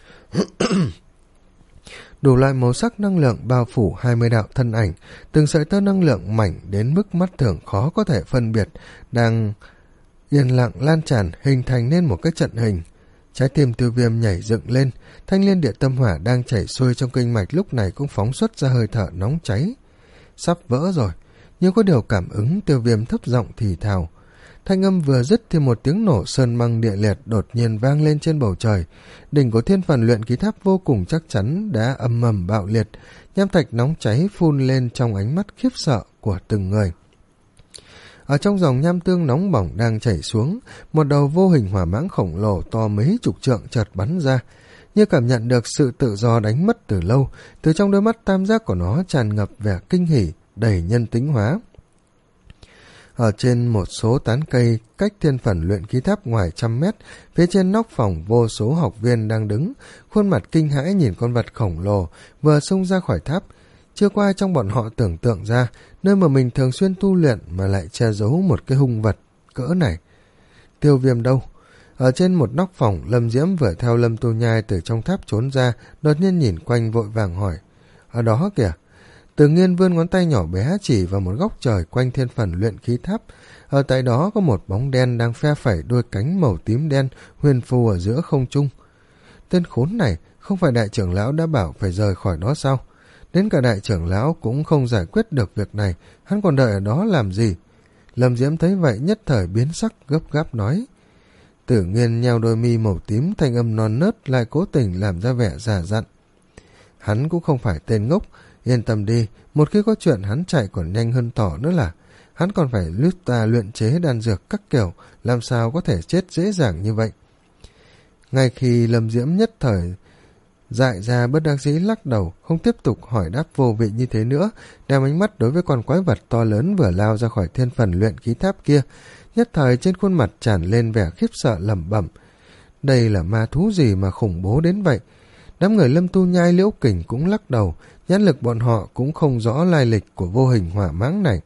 Đủ loại màu sắc năng lượng bao phủ hai mươi đạo thân ảnh, từng sợi tơ năng lượng mảnh đến mức mắt thường khó có thể phân biệt, đang yên lặng lan tràn hình thành nên một cái trận hình. Trái tim Tiêu Viêm nhảy dựng lên, thanh liên địa tâm hỏa đang chảy xuôi trong kinh mạch lúc này cũng phóng xuất ra hơi thở nóng cháy. Sắp vỡ rồi, như có điều cảm ứng, Tiêu Viêm thấp giọng thì thào. Thanh âm vừa dứt thì một tiếng nổ sơn băng địa liệt đột nhiên vang lên trên bầu trời. Đỉnh của thiên phần luyện khí tháp vô cùng chắc chắn đã âm mầm bạo liệt, nham thạch nóng cháy phun lên trong ánh mắt khiếp sợ của từng người. Ở trong dòng nham tương nóng bỏng đang chảy xuống, một đầu vô hình hỏa mãng khổng lồ to mấy chục trượng chợt bắn ra. Như cảm nhận được sự tự do đánh mất từ lâu, từ trong đôi mắt tam giác của nó tràn ngập vẻ kinh hỉ, đầy nhân tính hóa. Ở trên một số tán cây cách thiên phần luyện khí tháp ngoài trăm mét, phía trên nóc phòng vô số học viên đang đứng, khuôn mặt kinh hãi nhìn con vật khổng lồ vừa xông ra khỏi tháp. Chưa có ai trong bọn họ tưởng tượng ra, nơi mà mình thường xuyên tu luyện mà lại che giấu một cái hung vật cỡ này. Tiêu Viêm đâu? Ở trên một nóc phòng, Lâm Diễm vừa theo Lâm Tu Nhai từ trong tháp trốn ra, đột nhiên nhìn quanh vội vàng hỏi. Ở đó kìa. Từ Nghiên vươn ngón tay nhỏ bé chỉ vào một góc trời quanh thiên phần luyện khí tháp. Ở tại đó có một bóng đen đang phe phẩy đôi cánh màu tím đen huyền phù ở giữa không trung. Tên khốn này, không phải đại trưởng lão đã bảo phải rời khỏi đó sao? Đến cả đại trưởng lão cũng không giải quyết được việc này, hắn còn đợi ở đó làm gì? Lâm Diễm thấy vậy nhất thời biến sắc, gấp gáp nói. Tử Nghiên nheo đôi mi màu tím, thanh âm non nớt lại cố tình làm ra vẻ già dặn. Hắn cũng không phải tên ngốc, yên tâm đi, một khi có chuyện hắn chạy còn nhanh hơn tỏ nữa là. Hắn còn phải lướt ta luyện chế đan dược các kiểu, làm sao có thể chết dễ dàng như vậy. Ngay khi Lâm Diễm nhất thời dại ra bất đắc dĩ lắc đầu, không tiếp tục hỏi đáp vô vị như thế nữa, đem ánh mắt đối với con quái vật to lớn vừa lao ra khỏi thiên phần luyện khí tháp kia. Nhất thời trên khuôn mặt tràn lên vẻ khiếp sợ lẩm bẩm. Đây là ma thú gì mà khủng bố đến vậy? Đám người Lâm Tu Nhai Liễu Kình cũng lắc đầu, nhãn lực bọn họ cũng không rõ lai lịch của vô hình hỏa mãng này.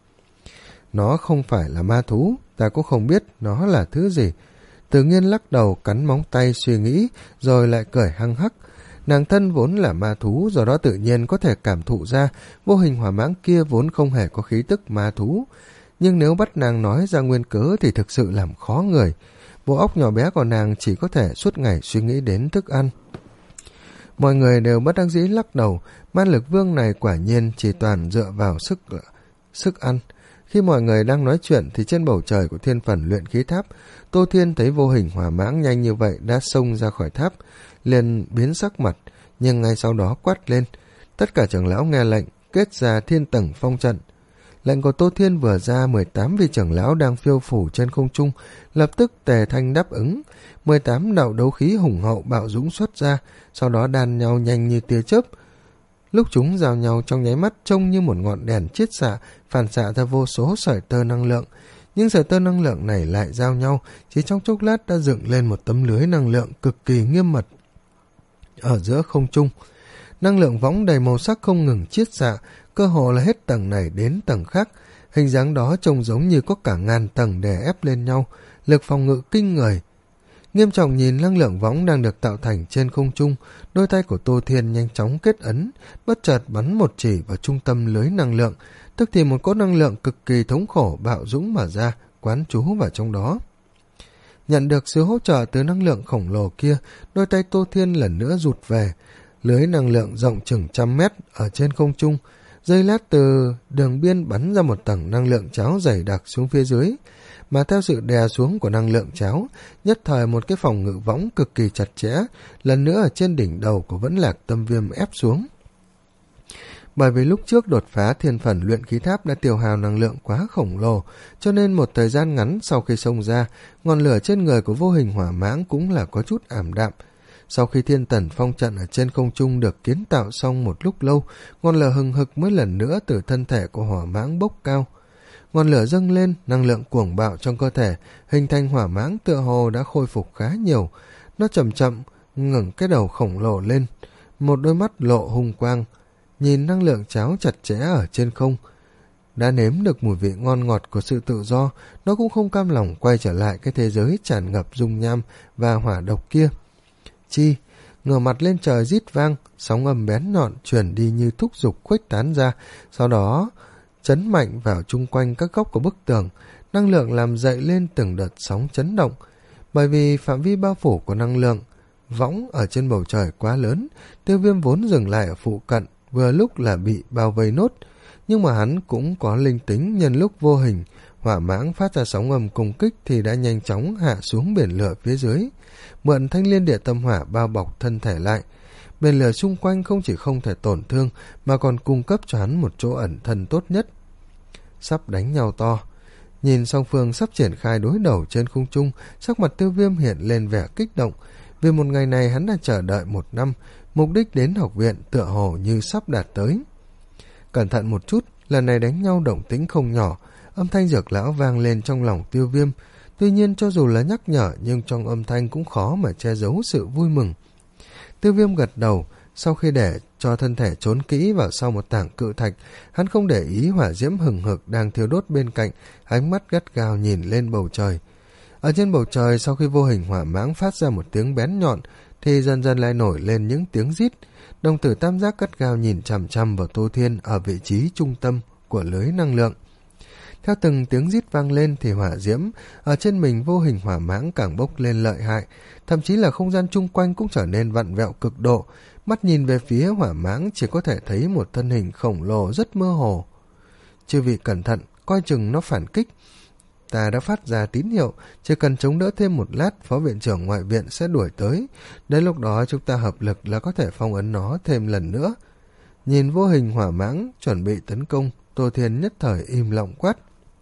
Nó không phải là ma thú, ta cũng không biết nó là thứ gì. Tự nhiên lắc đầu cắn móng tay suy nghĩ, rồi lại cười hăng hắc. Nàng thân vốn là ma thú, do đó tự nhiên có thể cảm thụ ra vô hình hỏa mãng kia vốn không hề có khí tức ma thú. Nhưng nếu bắt nàng nói ra nguyên cớ thì thực sự làm khó người. Bộ óc nhỏ bé của nàng chỉ có thể suốt ngày suy nghĩ đến thức ăn. Mọi người đều bất đắc dĩ lắc đầu, man lực vương này quả nhiên chỉ toàn dựa vào sức sức ăn. Khi mọi người đang nói chuyện thì trên bầu trời của thiên phần luyện khí tháp, Tô Thiên thấy vô hình hỏa mãng nhanh như vậy đã xông ra khỏi tháp, liền biến sắc mặt, nhưng ngay sau đó quát lên. Tất cả trưởng lão nghe lệnh, kết ra thiên tầng phong trận. Lệnh của Tô Thiên vừa ra, mười tám vị trưởng lão đang phiêu phủ trên không trung lập tức tề thanh đáp ứng. mười tám đạo đấu khí hùng hậu bạo dũng xuất ra, sau đó đan nhau nhanh như tia chớp. Lúc chúng giao nhau trong nháy mắt trông như một ngọn đèn chiết xạ, phản xạ ra vô số sợi tơ năng lượng. Nhưng sợi tơ năng lượng này lại giao nhau, chỉ trong chốc lát đã dựng lên một tấm lưới năng lượng cực kỳ nghiêm mật. Ở giữa không trung, năng lượng võng đầy màu sắc không ngừng chiết xạ, cơ hồ là hết tầng này đến tầng khác. Hình dáng đó trông giống như có cả ngàn tầng đè ép lên nhau, lực phòng ngự kinh người. Nghiêm trọng nhìn năng lượng võng đang được tạo thành trên không trung, đôi tay của Tô Thiên nhanh chóng kết ấn, bất chợt bắn một chỉ vào trung tâm lưới năng lượng, tức thì một cỗ năng lượng cực kỳ thống khổ bạo dũng mà ra, quán trú vào trong đó. Nhận được sự hỗ trợ từ năng lượng khổng lồ kia, đôi tay Tô Thiên lần nữa rụt về, lưới năng lượng rộng chừng trăm mét ở trên không trung, giây lát từ đường biên bắn ra một tầng năng lượng cháo dày đặc xuống phía dưới, mà theo sự đè xuống của năng lượng cháo, nhất thời một cái phòng ngự võng cực kỳ chặt chẽ, lần nữa ở trên đỉnh đầu của Vẫn Lạc Tâm Viêm ép xuống. Bởi vì lúc trước đột phá thiên phần luyện khí tháp đã tiêu hao năng lượng quá khổng lồ, cho nên một thời gian ngắn sau khi xông ra, ngọn lửa trên người của Vô Hình Hỏa Mãng cũng là có chút ảm đạm. Sau khi thiên tần phong trận ở trên không trung được kiến tạo xong một lúc lâu, ngọn lửa hừng hực mới lần nữa từ thân thể của hỏa mãng bốc cao. Ngọn lửa dâng lên, năng lượng cuồng bạo trong cơ thể, hình thành hỏa mãng tựa hồ đã khôi phục khá nhiều. Nó chậm chậm ngẩng cái đầu khổng lồ lên, một đôi mắt lộ hung quang, nhìn năng lượng cháo chặt chẽ ở trên không. Đã nếm được mùi vị ngon ngọt của sự tự do, nó cũng không cam lòng quay trở lại cái thế giới tràn ngập dung nham và hỏa độc kia. Chi ngửa mặt lên trời rít vang, sóng âm bén nhọn chuyển đi như thúc giục khuếch tán ra, sau đó chấn mạnh vào chung quanh các góc của bức tường, năng lượng làm dậy lên từng đợt sóng chấn động. Bởi vì phạm vi bao phủ của năng lượng võng ở trên bầu trời quá lớn, Tiêu Viêm vốn dừng lại ở phụ cận, vừa lúc là bị bao vây nốt, nhưng mà hắn cũng có linh tính, nhân lúc vô hình hỏa mãng phát ra sóng âm công kích thì đã nhanh chóng hạ xuống biển lửa phía dưới, mượn thanh liên địa tâm hỏa bao bọc thân thể lại. Biển lửa xung quanh không chỉ không thể tổn thương mà còn cung cấp cho hắn một chỗ ẩn thân tốt nhất. Sắp đánh nhau to, nhìn song phương sắp triển khai đối đầu trên không trung, sắc mặt Tiêu Viêm hiện lên vẻ kích động. Vì một ngày này hắn đã chờ đợi một năm, mục đích đến học viện tựa hồ như sắp đạt tới. Cẩn thận một chút, lần này đánh nhau động tĩnh không nhỏ, âm thanh Dược lão vang lên trong lòng Tiêu Viêm. Tuy nhiên cho dù là nhắc nhở nhưng trong âm thanh cũng khó mà che giấu sự vui mừng. Tiêu Viêm gật đầu, sau khi để cho thân thể trốn kỹ vào sau một tảng cự thạch, hắn không để ý hỏa diễm hừng hực đang thiêu đốt bên cạnh, ánh mắt gắt gao nhìn lên bầu trời. Ở trên bầu trời, sau khi vô hình hỏa mãng phát ra một tiếng bén nhọn, thì dần dần lại nổi lên những tiếng rít. Đồng tử tam giác gắt gao nhìn chằm chằm vào Tô Thiên ở vị trí trung tâm của lưới năng lượng. Theo từng tiếng rít vang lên thì hỏa diễm ở trên mình vô hình hỏa mãng càng bốc lên lợi hại, thậm chí là không gian chung quanh cũng trở nên vặn vẹo cực độ. Mắt nhìn về phía hỏa mãng chỉ có thể thấy một thân hình khổng lồ rất mơ hồ. Chư vị cẩn thận, coi chừng nó phản kích. Ta đã phát ra tín hiệu, chỉ cần chống đỡ thêm một lát, phó viện trưởng ngoại viện sẽ đuổi tới. Đến lúc đó chúng ta hợp lực là có thể phong ấn nó thêm lần nữa. Nhìn vô hình hỏa mãng chuẩn bị tấn công, Tô Thiên nhất thời im lặng quát.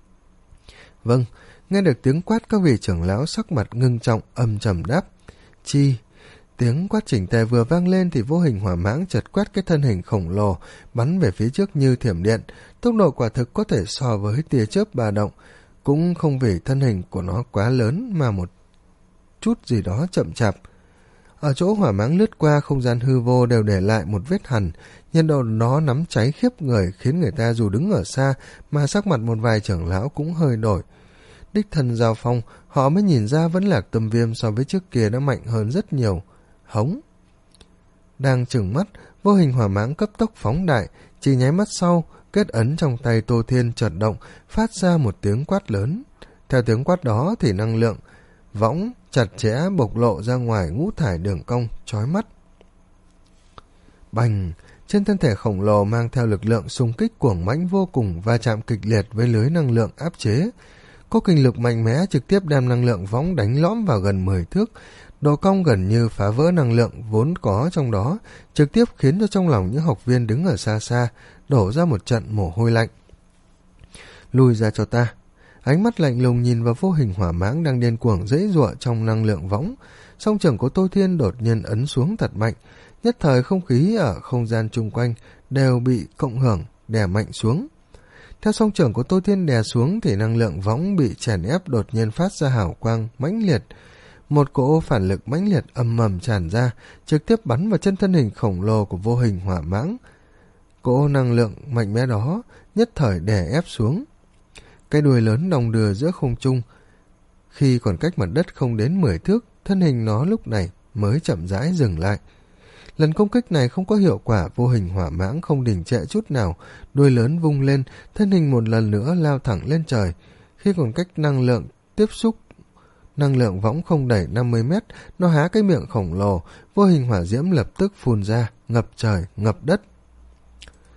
Vâng, nghe được tiếng quát, các vị trưởng lão sắc mặt ngưng trọng âm trầm đáp. Chi? Tiếng quát chỉnh tề vừa vang lên thì vô hình hỏa mãng chợt quét cái thân hình khổng lồ bắn về phía trước như thiểm điện, tốc độ quả thực có thể so với tia chớp ba động, cũng không vì thân hình của nó quá lớn mà một chút gì đó chậm chạp. Ở chỗ hỏa mãng lướt qua, không gian hư vô đều để lại một vết hằn, nhiệt độ nó nắm cháy khiếp người, khiến người ta dù đứng ở xa mà sắc mặt một vài trưởng lão cũng hơi đổi. Đích thân giao phong, họ mới nhìn ra Vẫn Lạc Tâm Viêm so với trước kia đã mạnh hơn rất nhiều. Hống! Đang trừng mắt, vô hình hỏa mãng cấp tốc phóng đại, chỉ nháy mắt sau, kết ấn trong tay Tô Thiên chợt động, phát ra một tiếng quát lớn. Theo tiếng quát đó thì năng lượng võng chặt chẽ bộc lộ ra ngoài ngũ thải đường cong chói mắt. Bành! Trên thân thể khổng lồ mang theo lực lượng xung kích cuồng mãnh vô cùng va chạm kịch liệt với lưới năng lượng áp chế. Có kinh lực mạnh mẽ trực tiếp đem năng lượng võng đánh lõm vào gần mười thước, độ cong gần như phá vỡ năng lượng vốn có trong đó, trực tiếp khiến cho trong lòng những học viên đứng ở xa xa đổ ra một trận mồ hôi lạnh. Lùi ra cho ta! Ánh mắt lạnh lùng nhìn vào vô hình hỏa mãng đang điên cuồng giãy giụa trong năng lượng võng. Song trưởng của Tô Thiên đột nhiên ấn xuống thật mạnh, nhất thời không khí ở không gian chung quanh đều bị cộng hưởng đè mạnh xuống. Theo song trưởng của Tô Thiên đè xuống thì năng lượng võng bị chèn ép đột nhiên phát ra hào quang mãnh liệt. Một cỗ phản lực mãnh liệt ầm ầm tràn ra, trực tiếp bắn vào chân thân hình khổng lồ của vô hình hỏa mãng. Cỗ năng lượng mạnh mẽ đó nhất thời đè ép xuống. Cái đuôi lớn đong đưa giữa không trung, khi còn cách mặt đất không đến mười thước, thân hình nó lúc này mới chậm rãi dừng lại. Lần công kích này không có hiệu quả, vô hình hỏa mãng không đình trệ chút nào, đuôi lớn vung lên, thân hình một lần nữa lao thẳng lên trời. Khi còn cách năng lượng tiếp xúc, năng lượng võng không đẩy năm mươi mét, nó há cái miệng khổng lồ, vô hình hỏa diễm lập tức phun ra, ngập trời, ngập đất.